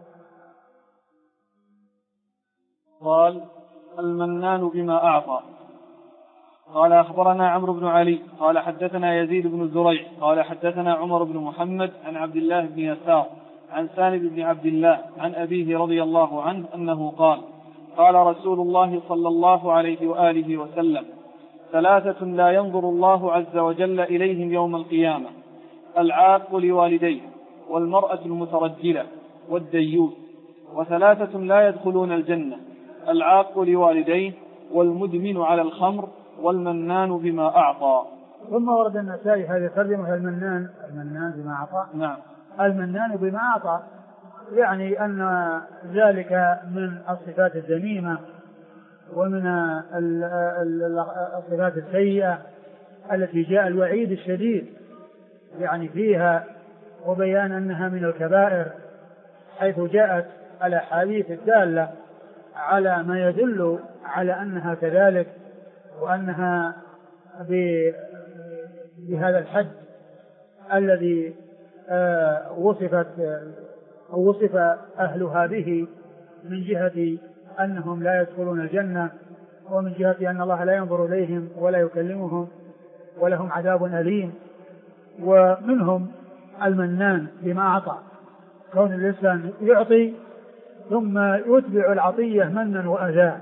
قال المنان بما أعطى. قال أخبرنا عمرو بن علي قال حدثنا يزيد بن الزريع قال حدثنا عمر بن محمد عن عبد الله بن يسار عن سالم بن عبد الله عن أبيه رضي الله عنه أنه قال قال رسول الله صلى الله عليه وآله وسلم: ثلاثة لا ينظر الله عز وجل إليهم يوم القيامة: العاق لوالديه، والمرأة المترجلة، والديوث. وثلاثة لا يدخلون الجنة: العاق لوالديه، والمدمن على الخمر، والمنان بما أعطى. ثم ورد النسائي هذه الترجمة: المنان بما أعطى. نعم. المنان بما أعطى يعني أن ذلك من الصفات الذميمة ومن الصفات السيئة التي جاء الوعيد الشديد يعني فيها، وبيان أنها من الكبائر، حيث جاءت الأحاديث الدالة على ما يدل على أنها كذلك، وأنها بهذا الحد الذي وصف أهلها به، من جهة أنهم لا يدخلون الجنة، ومن جهة أن الله لا ينظر إليهم ولا يكلمهم ولهم عذاب أليم. ومنهم المنان بما أعطى، كون الإنسان يعطي ثم يتبع العطية منا وأذى،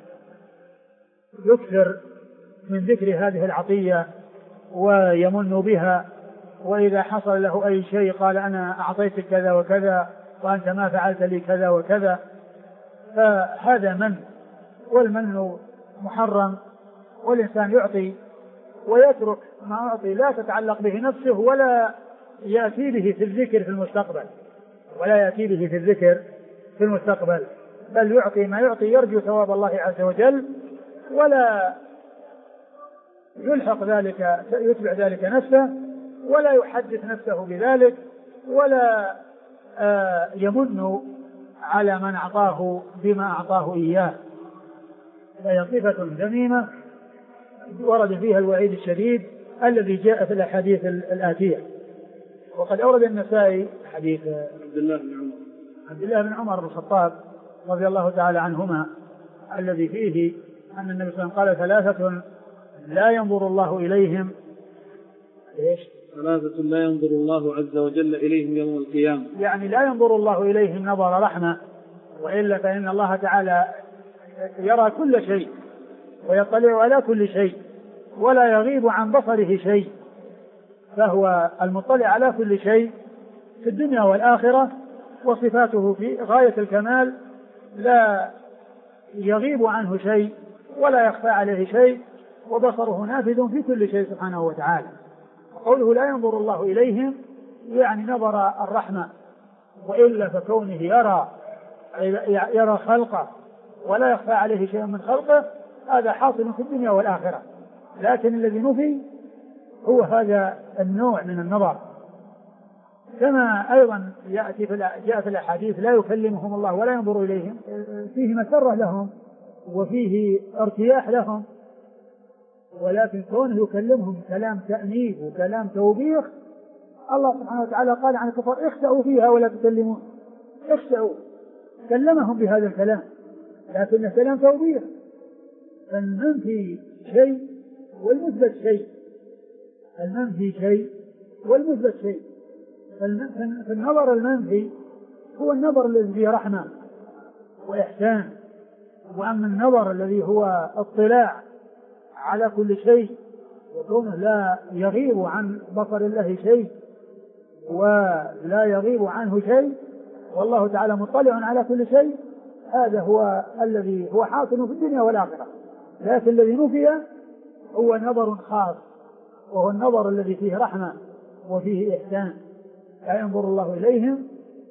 يكثر من ذكر هذه العطية ويمن بها، وإذا حصل له أي شيء قال أنا أعطيتك كذا وكذا وأنت ما فعلت لي كذا وكذا، فهذا من، والمن محرم. والإنسان يعطي ويترك ما أعطي لا تتعلق به نفسه ولا يأتي به في الذكر في المستقبل، بل يعطي ما يعطي يرجو ثواب الله عز وجل، ولا يلحق ذلك يتبع ذلك نفسه، ولا يحدث نفسه بذلك، ولا يمن على من أعطاه بما أعطاه إياه. فهي صفة ذميمة ورد فيها الوعيد الشديد الذي جاء في الأحاديث الآتية. وقد أورد النسائي حديث عبد الله بن عمر بن الخطاب رضي الله تعالى عنهما الذي فيه أن النبي صلى الله عليه وسلم قال ثلاثة لا ينظر الله إليهم، ثلاثة لا ينظر الله عز وجل إليهم يوم القيامة، يعني لا ينظر الله إليهم نظر رحمة، وإلا فإن الله تعالى يرى كل شيء ويطلع على كل شيء ولا يغيب عن بصره شيء، فهو المطلع على كل شيء في الدنيا والآخرة، وصفاته في غاية الكمال، لا يغيب عنه شيء ولا يخفى عليه شيء، وبصره نافذ في كل شيء سبحانه وتعالى. قوله لا ينظر الله إليهم يعني نظر الرحمة، وإلا فكونه يرى خلقه ولا يخفى عليه شيء من خلقه هذا حاصل في الدنيا والآخرة، لكن الذي نفي هو هذا النوع من النظر. كما أيضا جاء في الأحاديث لا يكلمهم الله ولا ينظر إليهم، فيه مسرة لهم وفيه ارتياح لهم، ولكن كونه يكلمهم كلام تأنيب وكلام توبيخ، الله سبحانه وتعالى قال عن الكفار اخسأوا فيها ولا تكلمون، اخسأوا، كلمهم بهذا الكلام لكن كلام توبيخ. فالمنفي شيء والمثبت شيء، المنفي شيء والمثبت شيء. فالنظر المنفي هو النظر الذي فيه رحمة وإحسان، وأما النظر الذي هو اطلاع على كل شيء وكونه لا يغيب عن بصر الله شيء ولا يغيب عنه شيء والله تعالى مطلع على كل شيء، هذا هو الذي هو حاصل في الدنيا والآخرة. لكن الذي نفي هو نظر خاص، وهو النظر الذي فيه رحمة وفيه إحسان. لا ينظر الله إليهم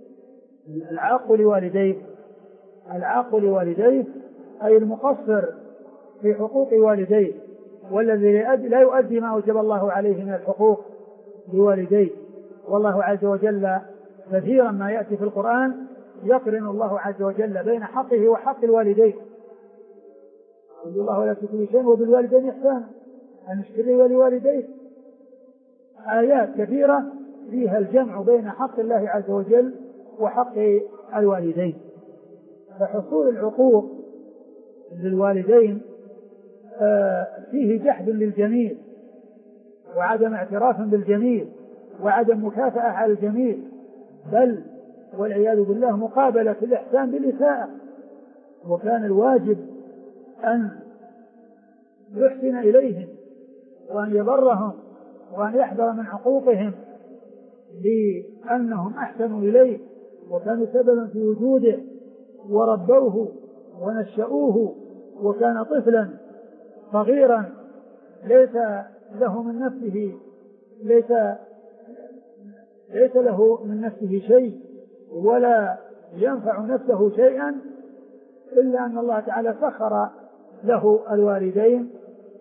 العاق لوالديه أي المقصر في حقوق والديه، والذي لا يؤدي ما أوجب الله عليه من الحقوق لوالديه. والله عز وجل كثيرا ما يأتي في القرآن يقرن الله عز وجل بين حقه وحق الوالدين. يقول الله ولا تشركوا شيئا وبالوالدين إحسانا أن اشكر لي ولوالديك. آيات كثيرة فيها الجمع بين حق الله عز وجل وحق الوالدين. فحصول العقوق للوالدين فيه جحد للجميل وعدم اعتراف بالجميل وعدم مكافأة على الجميل، بل والعياذ بالله مقابلة الإحسان بالإساءة. وكان الواجب أن يحسن إليهم وأن يبرهم وأن يحذر من عقوقهم لأنهم أحسنوا إليه وكانوا سببا في وجوده وربوه ونشأوه، وكان طفلا صغيرا ليس له من نفسه شيء ولا ينفع نفسه شيئا، إلا أن الله تعالى سخر له الوالدين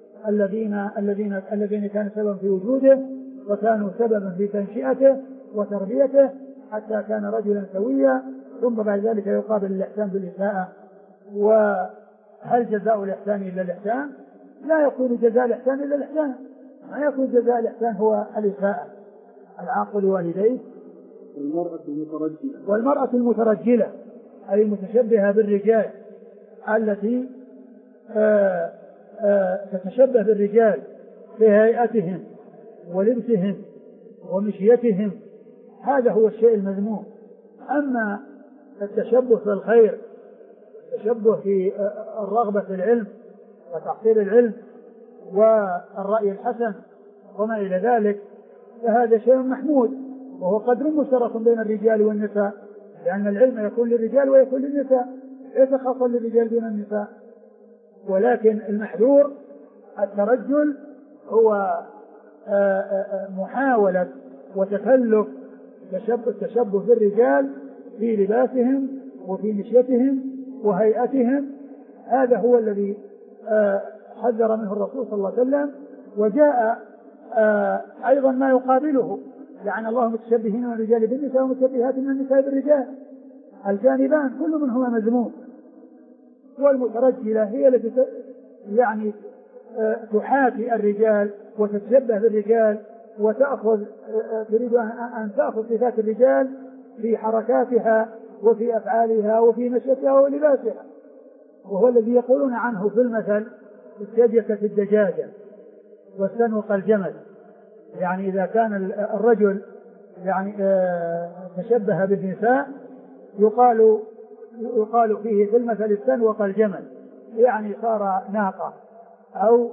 الذين كانوا سببا في وجوده وكانوا سببا في تنشئته وتربيته حتى كان رجلا سويا، ثم بعد ذلك يقابل الإحسان بالإساءة. وهل جزاء الإحسان إلا الإحسان؟ لا يكون جزاء الإحسان إلا الإحسان، ما يكون جزاء الإحسان هو الإساءة. العاق لوالديه والمرأة المترجلة أي المتشبهة بالرجال التي تتشبه بالرجال في هيئتهم ولبسهم ومشيتهم، هذا هو الشيء المذموم. أما التشبه في الخير، التشبه في الرغبة في العلم وتحصيل العلم والرأي الحسن وما إلى ذلك، فهذا شيء محمود، وهو قدر مشترك بين الرجال والنساء، لأن العلم يكون للرجال ويكون للنساء، ليس خاصا للرجال دون النساء. ولكن المحذور الترجل هو محاولة وتكلف التشبه بالرجال في لباسهم وفي مشيتهم وهيئتهم. هذا هو الذي حذر منه الرسول صلى الله عليه وسلم. وجاء أيضا ما يقابله: لعن الله المتشبهين من الرجال بالنساء والمتشبهات من النساء بالرجال. الجانبان كل منهما مذموم. والمترجلة هي التي يعني تحاكي الرجال وتتشبه بالرجال وتأخذ تريد أن تأخذ صفات الرجال في حركاتها وفي أفعالها وفي مشيتها ولباسها، وهو الذي يقولون عنه في المثل: السبيكة الدجاجة والسنوق الجمل. يعني إذا كان الرجل يعني تشبه بالنساء يقال فيه في المثل السنوق الجمل، يعني صار ناقة أو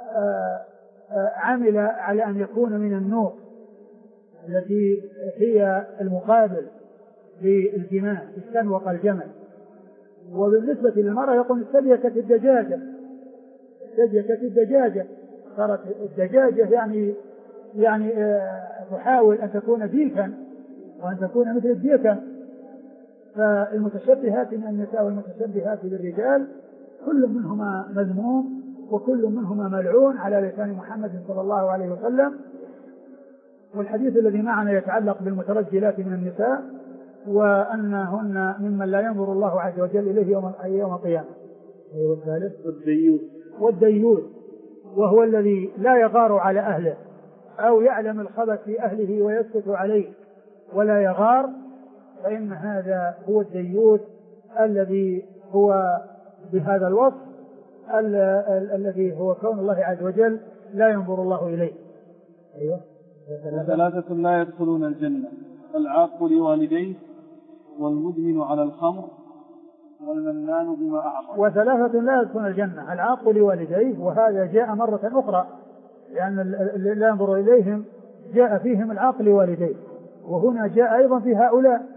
عمل على أن يكون من النوق التي هي المقابل للجمال، السنوق الجمل. وبالنسبة للمرأة يقول السبيكة الدجاجة، السبيكة الدجاجة، صارت الدجاجة يعني تحاول أن تكون ديكا وأن تكون مثل الديكة. فالمتشبهات من النساء والمتشبهات بالرجال كل منهما مذموم وكل منهما ملعون على لسان محمد صلى الله عليه وسلم. والحديث الذي معنا يتعلق بالمترجلات من النساء وأنهن ممن لا ينظر الله عز وجل إليه يوم القيامة. والثالث والديوث، وهو الذي لا يغار على أهله أو يعلم الخبث في أهله ويسكت عليه ولا يغار، فإن هذا هو الديوث الذي هو بهذا الوصف الذي هو كون الله عز وجل لا ينظر الله إليه. أيوة. ثلاثة لا يدخلون الجنة: العاق لوالديه، والمدمن على الخمر، والمنان بما أعطى. وثلاثة لا يدخلون الجنة: العاق لوالديه، وهذا جاء مرة أخرى لأن اللي لا ينظر إليهم جاء فيهم العاق لوالديه، وهنا جاء أيضا في هؤلاء.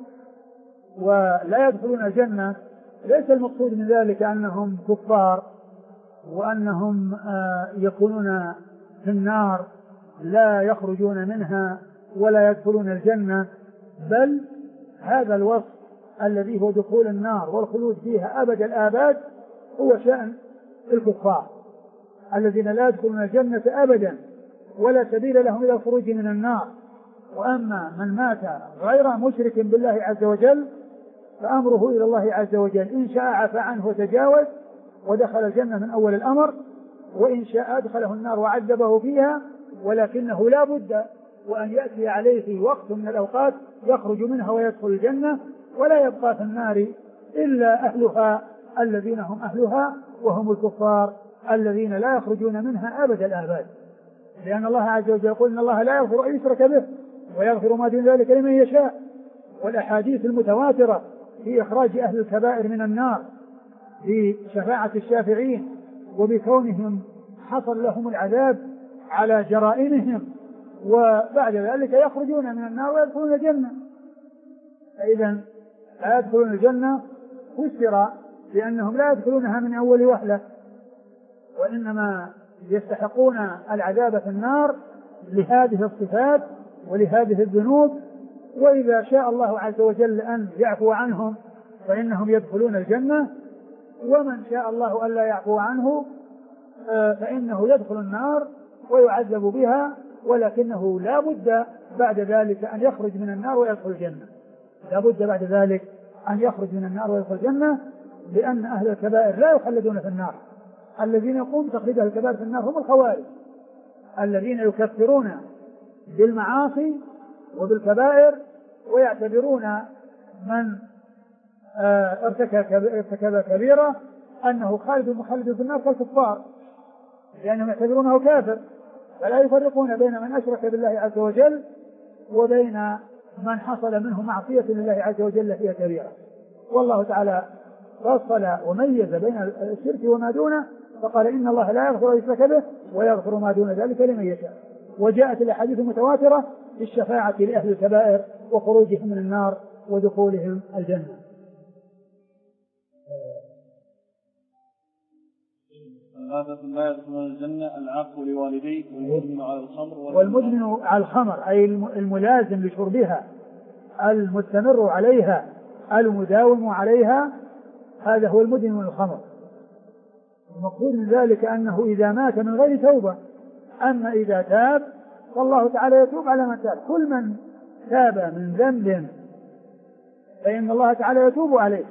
ولا يدخلون الجنة ليس المقصود من ذلك أنهم كفار وأنهم يكونون في النار لا يخرجون منها ولا يدخلون الجنة، بل هذا الوصف الذي هو دخول النار والخلود فيها أبد الآباد هو شأن الكفار الذين لا يدخلون الجنة أبدا ولا سبيل لهم إلى الخروج من النار. وأما من مات غير مشرك بالله عز وجل فأمره إلى الله عز وجل، إن شاء عفى عنه وتجاوز ودخل الجنة من أول الأمر، وإن شاء أدخله النار وعذبه فيها، ولكنه لا بد وأن يأتي عليه في وقت من الأوقات يخرج منها ويدخل الجنة، ولا يبقى في النار إلا أهلها الذين هم أهلها وهم الكفار الذين لا يخرجون منها أبد الآباد. لأن الله عز وجل يقول إن الله لا يغفر أن يشرك به ويغفر ما دون ذلك لمن يشاء. والأحاديث المتواترة في إخراج أهل الكبائر من النار بشفاعة الشافعين وبكونهم حصل لهم العذاب على جرائمهم وبعد ذلك يخرجون من النار ويدخلون الجنة. فإذا لا يدخلون الجنة فسر لأنهم لا يدخلونها من أول وهلة، وإنما يستحقون العذاب في النار لهذه الصفات ولهذه الذنوب. وإذا شاء الله عز وجل أن يعفو عنهم فإنهم يدخلون الجنة، ومن شاء الله ألا يعفو عنه فإنه يدخل النار ويعذب بها، ولكنه لا بد بعد ذلك أن يخرج من النار ويدخل الجنة. لا بد بعد ذلك أن يخرج من النار ويدخل الجنة، لأن أهل الكبائر لا يخلدون في النار. الذين يقوم بتخليد أهل الكبائر في النار هم الخوارج الذين يكفرون بالمعاصي وبالكبائر ويعتبرون من ارتكب كبيرة أنه خالد مخلد في النار كالكفار، لأنهم يعتبرونه كافر، فلا يفرقون بين من أشرك بالله عز وجل وبين من حصل منه معصية لله عز وجل هي كبيرة. والله تعالى فصل وميز بين الشرك وما دونه فقال إن الله لا يغفر أن يشرك به ويغفر ما دون ذلك لمن يشاء. وجاءت الأحاديث المتواترة في الشفاعة لأهل الكبائر وخروجهم من النار ودخولهم الجنة. لا يدخل الجنة العاق لوالديه والمدمن على الخمر والمدمن على الخمر أي الملازم لشربها المستمر عليها المداوم عليها، هذا هو المدمن الخمر. المقصود من ذلك أنه إذا مات من غير توبة، أما إذا تاب فالله تعالى يتوب على من تاب. كل من تاب من ذنب فإن الله تعالى يتوب عليه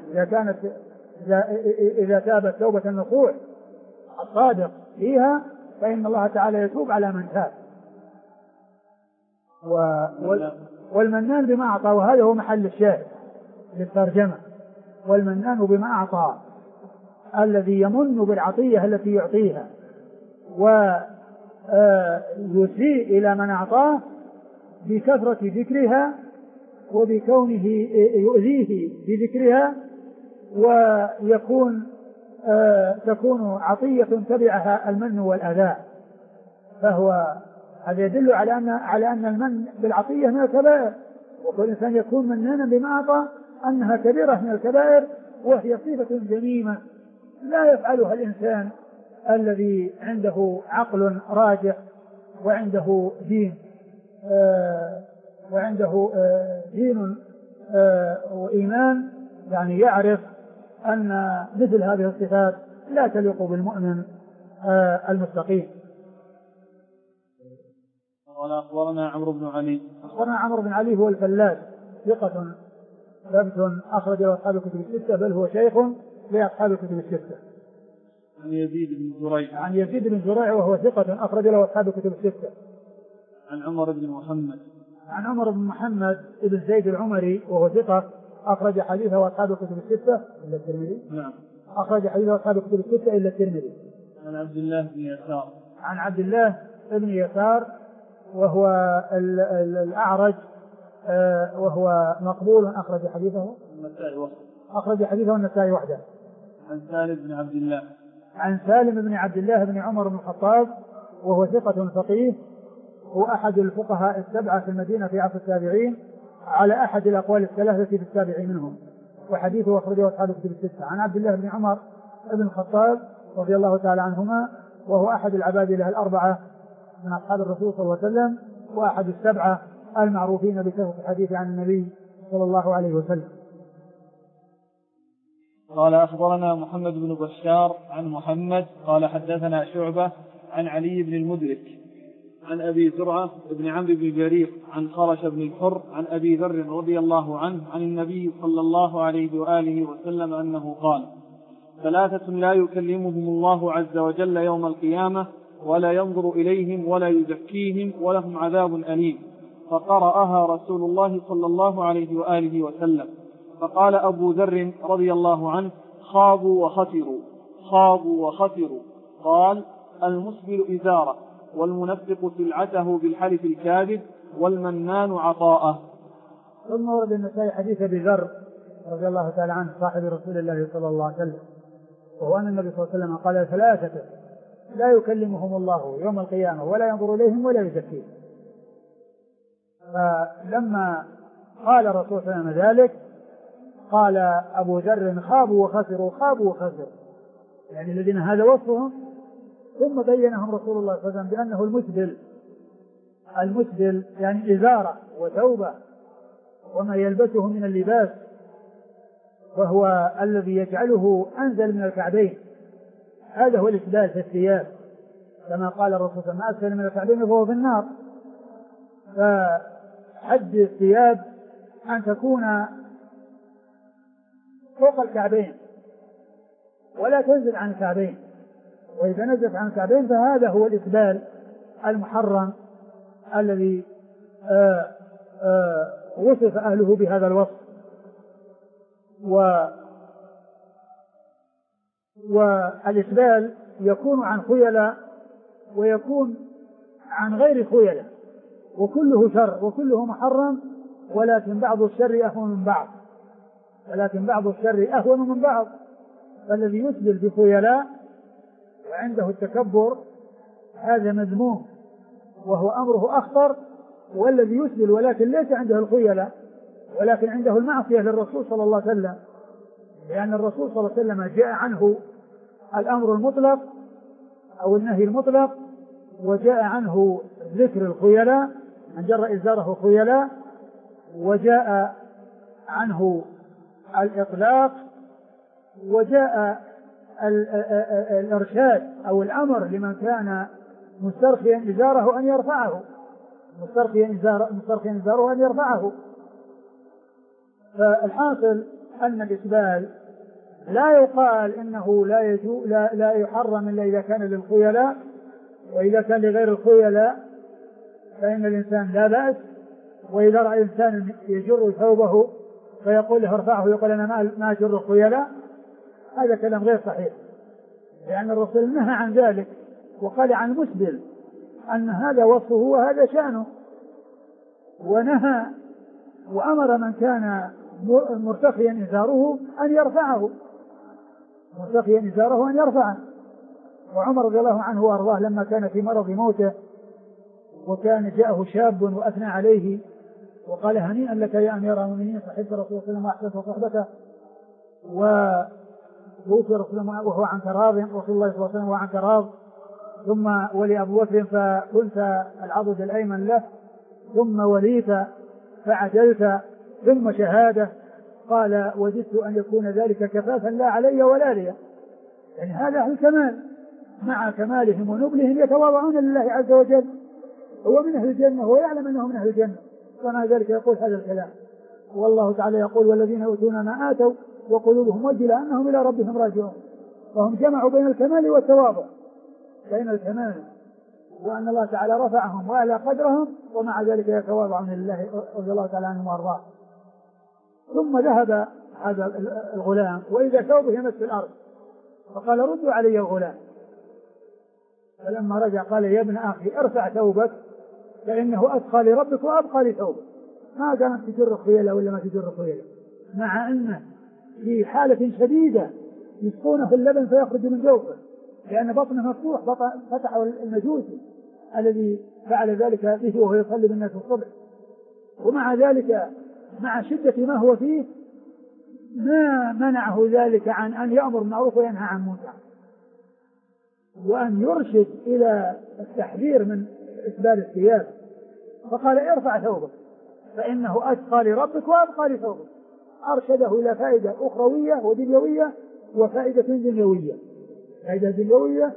إذا تاب توبة النصوح الصادق فيها فإن الله تعالى يتوب على من تاب. والمنان بما أعطى، وهذا هو محل الشاهد للترجمة، والمنان بما أعطى الذي يمن بالعطية التي يعطيها ويسيء إلى من أعطاه بكثرة ذكرها وبكونه يؤذيه بذكرها، ويكون تكون عطية تبعها المن والأذى. فهو هذا يدل على أن المن بالعطية من الكبائر، وكل إنسان يكون منانا بما أعطى أنها كبيرة من الكبائر، وهي صفة ذميمة لا يفعلها الإنسان الذي عنده عقل راجح وعنده دين وإيمان، يعني يعرف أن مثل هذه الصفات لا تليق بالمؤمن المستقيم. قال أخبرنا عمرو بن علي. أخبرنا عمرو بن علي هو الفلاس ثقة ثبت أخرج له أصحاب الكتب الستة، بل هو شيخ لأصحاب الكتب الستة. عن يزيد بن زريع. عن يزيد بن زريع وهو ثقة أخرج له أصحاب الكتب الستة. عن عمر بن محمد. عن عمر بن محمد بن زيد العمري وهو ثقة أخرج حديثه أصحاب الكتب الستة إلا الترمذي. نعم. أخرج حديثه أصحاب الكتب الستة إلا الترمذي. عن عبد الله بن يسار. عن عبد الله بن يسار وهو الأعرج وهو مقبول أخرج حديثه النسائي وحده. أخرج حديثه النسائي وحده. عن سالم بن عبد الله. عن سالم بن عبد الله بن عمر بن الخطاب وهو ثقة فقيه، هو أحد الفقهاء السبعة في المدينة في عصر التابعين على أحد الأقوال الثلاثة في التابعين منهم، وحديثه أخرجه أصحاب الكتب الستة. عن عبد الله بن عمر بن الخطاب رضي الله تعالى عنهما، وهو أحد العبادلة الأربعة من أصحاب الرسول صلى الله عليه وسلم، وأحد السبعة المعروفين بكثرة الحديث عن النبي صلى الله عليه وسلم. قال أخبرنا محمد بن بشار عن محمد قال حدثنا شعبة عن علي بن المدرك عن أبي زرعة بن عمرو بن جرير عن خرش بن الحر عن أبي ذر رضي الله عنه عن النبي صلى الله عليه وآله وسلم أنه قال: ثلاثة لا يكلمهم الله عز وجل يوم القيامة ولا ينظر إليهم ولا يزكيهم ولهم عذاب أليم. فقرأها رسول الله صلى الله عليه وآله وسلم. فقال أبو ذر رضي الله عنه: خابوا وخسروا خابوا وخسروا. قال: المسبل إزاره، والمنفق سلعته بالحلف الكاذب، والمنان عطاءه. ثم ورد النسائي حديث أبي ذر رضي الله تعالى عنه صاحب رسول الله صلى الله عليه وسلم، وهو أن النبي صلى الله عليه وسلم قال: ثلاثة لا يكلمهم الله يوم القيامة ولا ينظر إليهم ولا يزكيهم. فلما قال الرسول صلى الله عليه وسلم ذلك قال أبو ذر: خابوا وخسروا خابوا وخسروا، يعني الذين هذا وصفهم. ثم بينهم رسول الله صلى الله عليه وسلم بأنه المسبل يعني إزارة وثوبة وما يلبسه من اللباس، وهو الذي يجعله أنزل من الكعبين، هذا هو الإسبال في الثياب، كما قال الرسول صلى الله عليه وسلم: ما أسفل من الكعبين فهو في النار. فحد الثياب أن تكون فوق الكعبين ولا تنزل عن الكعبين، وإذا نزلت عن الكعبين فهذا هو الإسبال المحرم الذي وصف أهله بهذا الوصف. والإسبال يكون عن خيلة ويكون عن غير خيلة، وكله شر وكله محرم ولكن بعض الشر أهون من بعض، ولكن بعض الشر أهون من بعض. فالذي يسبل بخيلاء وعنده التكبر هذا مذموم وهو أمره أخطر، والذي يسبل ولكن ليس عنده الخيلاء ولكن عنده المعصية للرسول صلى الله عليه وسلم، لأن الرسول صلى الله عليه وسلم جاء عنه الأمر المطلق أو النهي المطلق، وجاء عنه ذكر الخيلاء من جر إزاره خيلاء، وجاء عنه الإطلاق، وجاء الإرشاد أو الأمر لمن كان مسترخيا إزاره أن يرفعه، مسترخيا إزاره أن يرفعه. فالحاصل أن الإسبال لا يقال إنه لا يحرم إلا إذا كان للخيلاء، وإذا كان لغير الخيلاء فإن الإنسان لا بأس. وإذا رأى إنسان يجر ثوبه فيقول له ارفعه يقول أنا ما أجر الخيلاء، هذا كلام غير صحيح، لأن الرسول نهى عن ذلك وقال عن المسبل أن هذا وصفه وهذا شأنه، ونهى وأمر من كان مرتخيا إزاره أن يرفعه، مرتخيا إزاره أن يرفعه. وعمر رضي الله عنه وأرضاه لما كان في مرض موته وكان جاءه شاب وأثنى عليه وقال هنيئا لك يا أمير المؤمنين صحبت رسول الله صلى الله عليه وسلم وأحسنت صحبته، ووفي رسول الله وهو عن راض، رسول الله صلى الله عليه وسلم وهو عن راض، ثم ولي أبو بكر فكنت العضد الأيمن له، ثم وليت فعدلت، ثم شهادة. قال وجدت أن يكون ذلك كفافا لا علي ولا لي، يعني هذا أهل الكمال مع كمالهم ونبلهم يتواضعون لله عز وجل، هو من أهل الجنة ويعلم أنه من أهل الجنة، ومع ذلك يقول هذا الكلام. والله تعالى يقول والذين يؤتون ما آتوا وقلوبهم وجلة أنهم إلى ربهم راجعون، فهم جمعوا بين الكمال والتواضع، بين الكمال وأن الله تعالى رفعهم وأعلى قدرهم، ومع ذلك يتواضعون لله رضي الله تعالى عنهم وأرضاه. ثم ذهب هذا الغلام وإذا ثوبه يمس الأرض فقال ردوا علي الغلام، فلما رجع قال يا ابن أخي ارفع ثوبك فإنه أتقى لربك وأبقى لثوبك. ما كانت تجر خيلة ولا ما تجر خيلة، مع أنه في حالة شديدة يسقونه اللبن فيخرج من جوفه لأن بطنه مفتوح، فتحه المجوسي الذي فعل ذلك به وهو يصلي بالناس الصبح، ومع ذلك مع شدة ما هو فيه ما منعه ذلك عن أن يأمر بالمعروف وينهى عن المنكر، وأن يرشد إلى التحذير من إسبال الثياب. فقال ارفع ثوبك فإنه أتقى لربك وأبقى لثوبك، أرشده إلى فائدة أخروية ودنيوية وفائدة دنيوية. فائدة دنيوية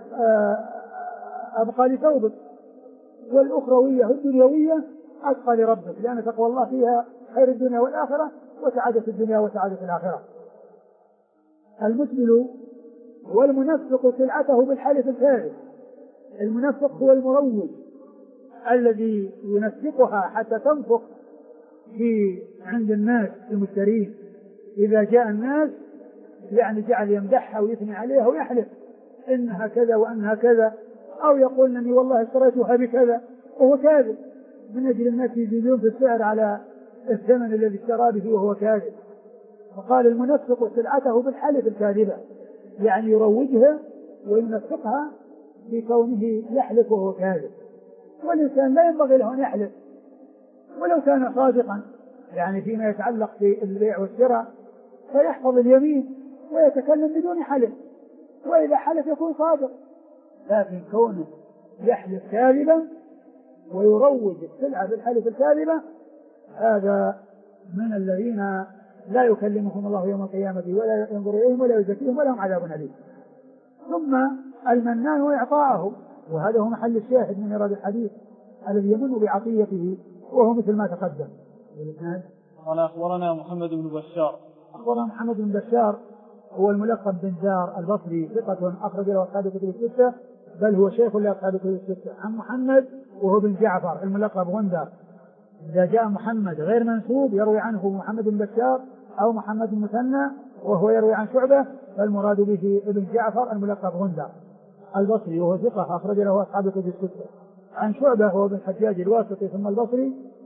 أبقى لثوبك، والأخروية الدنيوية أتقى لربك، لأن تقوى الله فيها خير الدنيا والآخرة وسعادة الدنيا وسعادة الآخرة. المسبل والمنفق سلعته بالحلف الكاذب. المنفق هو المروج الذي ينفقها حتى تنفق في عند الناس المشترين، إذا جاء الناس يعني جعل يمدحها ويثني عليها ويحلف إنها كذا وأنها كذا، أو يقول أنني والله اشتريتها بكذا وهو كاذب، من أجل الناس يزيدون في السعر على الثمن الذي اشترى به وهو كاذب. فقال المنفق سلعته بالحلف الكاذبة، يعني يروجها وينفقها بكونه يحلف وهو كاذب. والإنسان لا ينبغي له أن يحلف ولو كان صادقا، يعني فيما يتعلق بالبيع والشراء فيحفظ اليمين ويتكلم بدون حلف، وإذا حلف يكون صادق. لكن كونه يحلف كاذبا ويروج السلعة بالحلف الكاذبة هذا من الذين لا يكلمهم الله يوم القيامة ولا ينظر إليهم ولا يزكيهم ولهم عذاب أليم. ثم المنان وإعطاءه، وهذا هو محل الشاهد من إيراد الحديث الذي يمن بعطيته، وهو مثل ما تقدم. قال أخبرنا محمد بن بشار. أخبرنا محمد بن بشار هو الملقب بن زار البصري، ثقة أخرج له أصحاب الكتب الستة، بل هو شيخ لأصحاب الكتب الستة. عن محمد وهو بن جعفر الملقب غندر. إذا جاء محمد غير منسوب يروي عنه محمد بن بشار أو محمد بن مثنى وهو يروي عن شعبة، فالمراد به ابن جعفر الملقب غندر البصري، وهو ثقة أخرج له أصحاب الكتب الستة. عن شعبة هو بن حجاج الواسطي ثم البصري،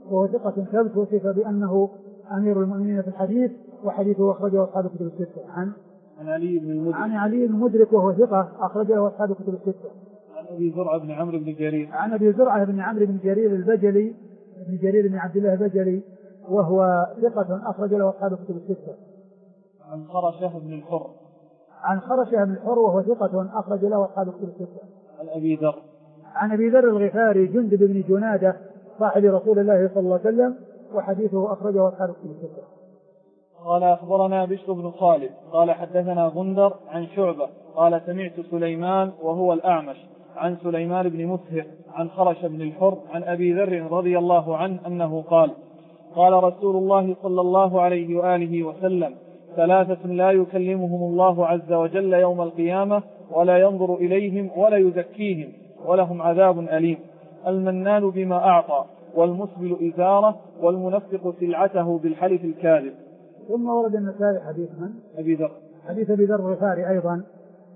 وهو ثقة ثبت وصف بأنه أمير المؤمنين في الحديث وحديثه أخرجه أصحاب الكتب الستة. عن علي بن المدرك. عن علي بن المدرك وهو ثقة أخرج له أصحاب الكتب الستة. عن أبي زرعة بن عمرو بن جرير. عن أبي زرعة بن عمرو بن جرير البجلي بن جرير بن عبد الله البجلي وهو ثقة أخرج له أصحاب الكتب الستة. عن خرشة بن الحر. عن خرشة بن الحر وهو ثقة أخرج له أصحاب الكتب الستة. عن أبي ذر. عن أبي ذر الغفاري جندب بن جنادة صاحب رسول الله صلى الله عليه وسلم وحديثه أخرجه أصحاب الكتب الستة. قال أخبرنا بشر بن خالد قال حدثنا غندر عن شعبة قال سمعت سليمان وهو الأعمش عن سليمان بن مسهر عن خرش بن الحر عن أبي ذر رضي الله عنه أنه قال قال رسول الله صلى الله عليه وآله وسلم 3 لا يكلمهم الله عز وجل يوم القيامة ولا ينظر إليهم ولا يزكيهم ولهم عذاب أليم: المنان بما أعطى، والمسبل إزاره، والمنفق سلعته بالحلف الكاذب. ثم ورد النسائي حديث من؟ أبي ذر. حديث أبي ذر الغفاري أيضا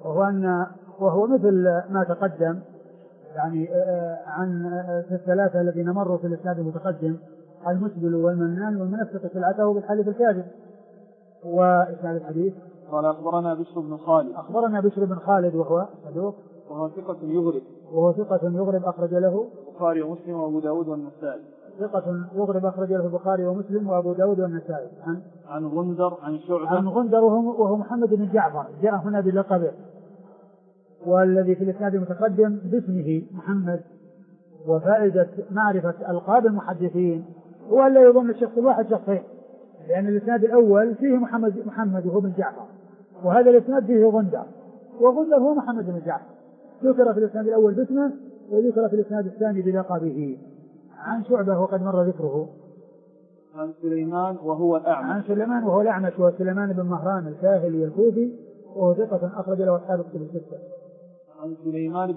وهو مثل ما تقدم يعني عن الثلاثة الذين مروا في الإسناد المتقدم: المسبل والمنان والمنفق سلعته بالحلف الكاذب. وإسناد الحديث قال أخبرنا بشر بن خالد. أخبرنا بشر بن خالد وهو صدوق وهو ثقة يغرب. أخرج له البخاري ومسلم وأبو داود والنسائي. ثقة يغرب أخرج له البخاري ومسلم وأبو داود والنسائي. عن غندر عن شعبة. عن غندر وهو محمد بن جعفر جاء هنا بلقبه، والذي في الإسناد المتقدم باسمه محمد. وفائدة معرفة ألقاب المحدثين هو أن لا يظن الشخص الواحد شخصين، لأن الإسناد الأول فيه محمد وهو بن جعفر، وهذا الإسناد فيه غندر، وغندر هو محمد بن جعفر، ذكر في الإسناد الأول باسمه وذكر في الإسناد الثاني بلقبه. عن شعبة وقد مر ذكره. عن سليمان وهو الأعمش وهو سليمان بن مهران الكاهلي الكوفي وهو ثقة أخرج له أصحاب الكتب الستة. عن سليمان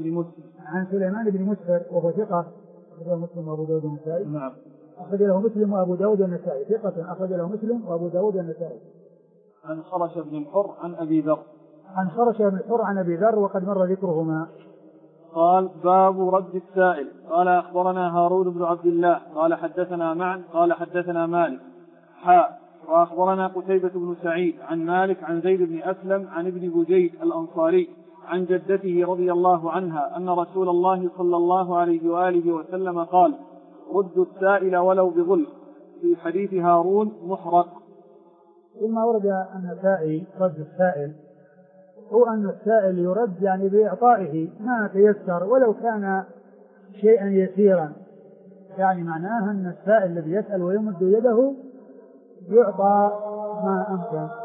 بن مسهر وهو ثقة أخرج له مسلم وأبو داود والنسائي. نعم. أخرج له مسلم وأبو داود والنسائي، ثقة أخرج له مسلم وأبو داود والنسائي. عن خرش بن الحر عن أبي ذر. عن خرش بن الحر عن أبي ذر وقد مر ذكرهما. قال: باب رد السائل. قال أخبرنا هارون بن عبد الله قال حدثنا معن قال حدثنا مالك وأخبرنا قتيبة بن سعيد عن مالك عن زيد بن أسلم عن ابن بجيد الأنصاري عن جدته رضي الله عنها أن رسول الله صلى الله عليه وآله وسلم قال: ردوا السائل ولو بظلم. في حديث هارون محرق. ثم ورد النسائي رد السائل، هو أن السائل يرد يعني بإعطائه ما تيسر ولو كان شيئا يسيرا، يعني معناه أن السائل الذي يسأل ويمد يده يعطى ما أمكن.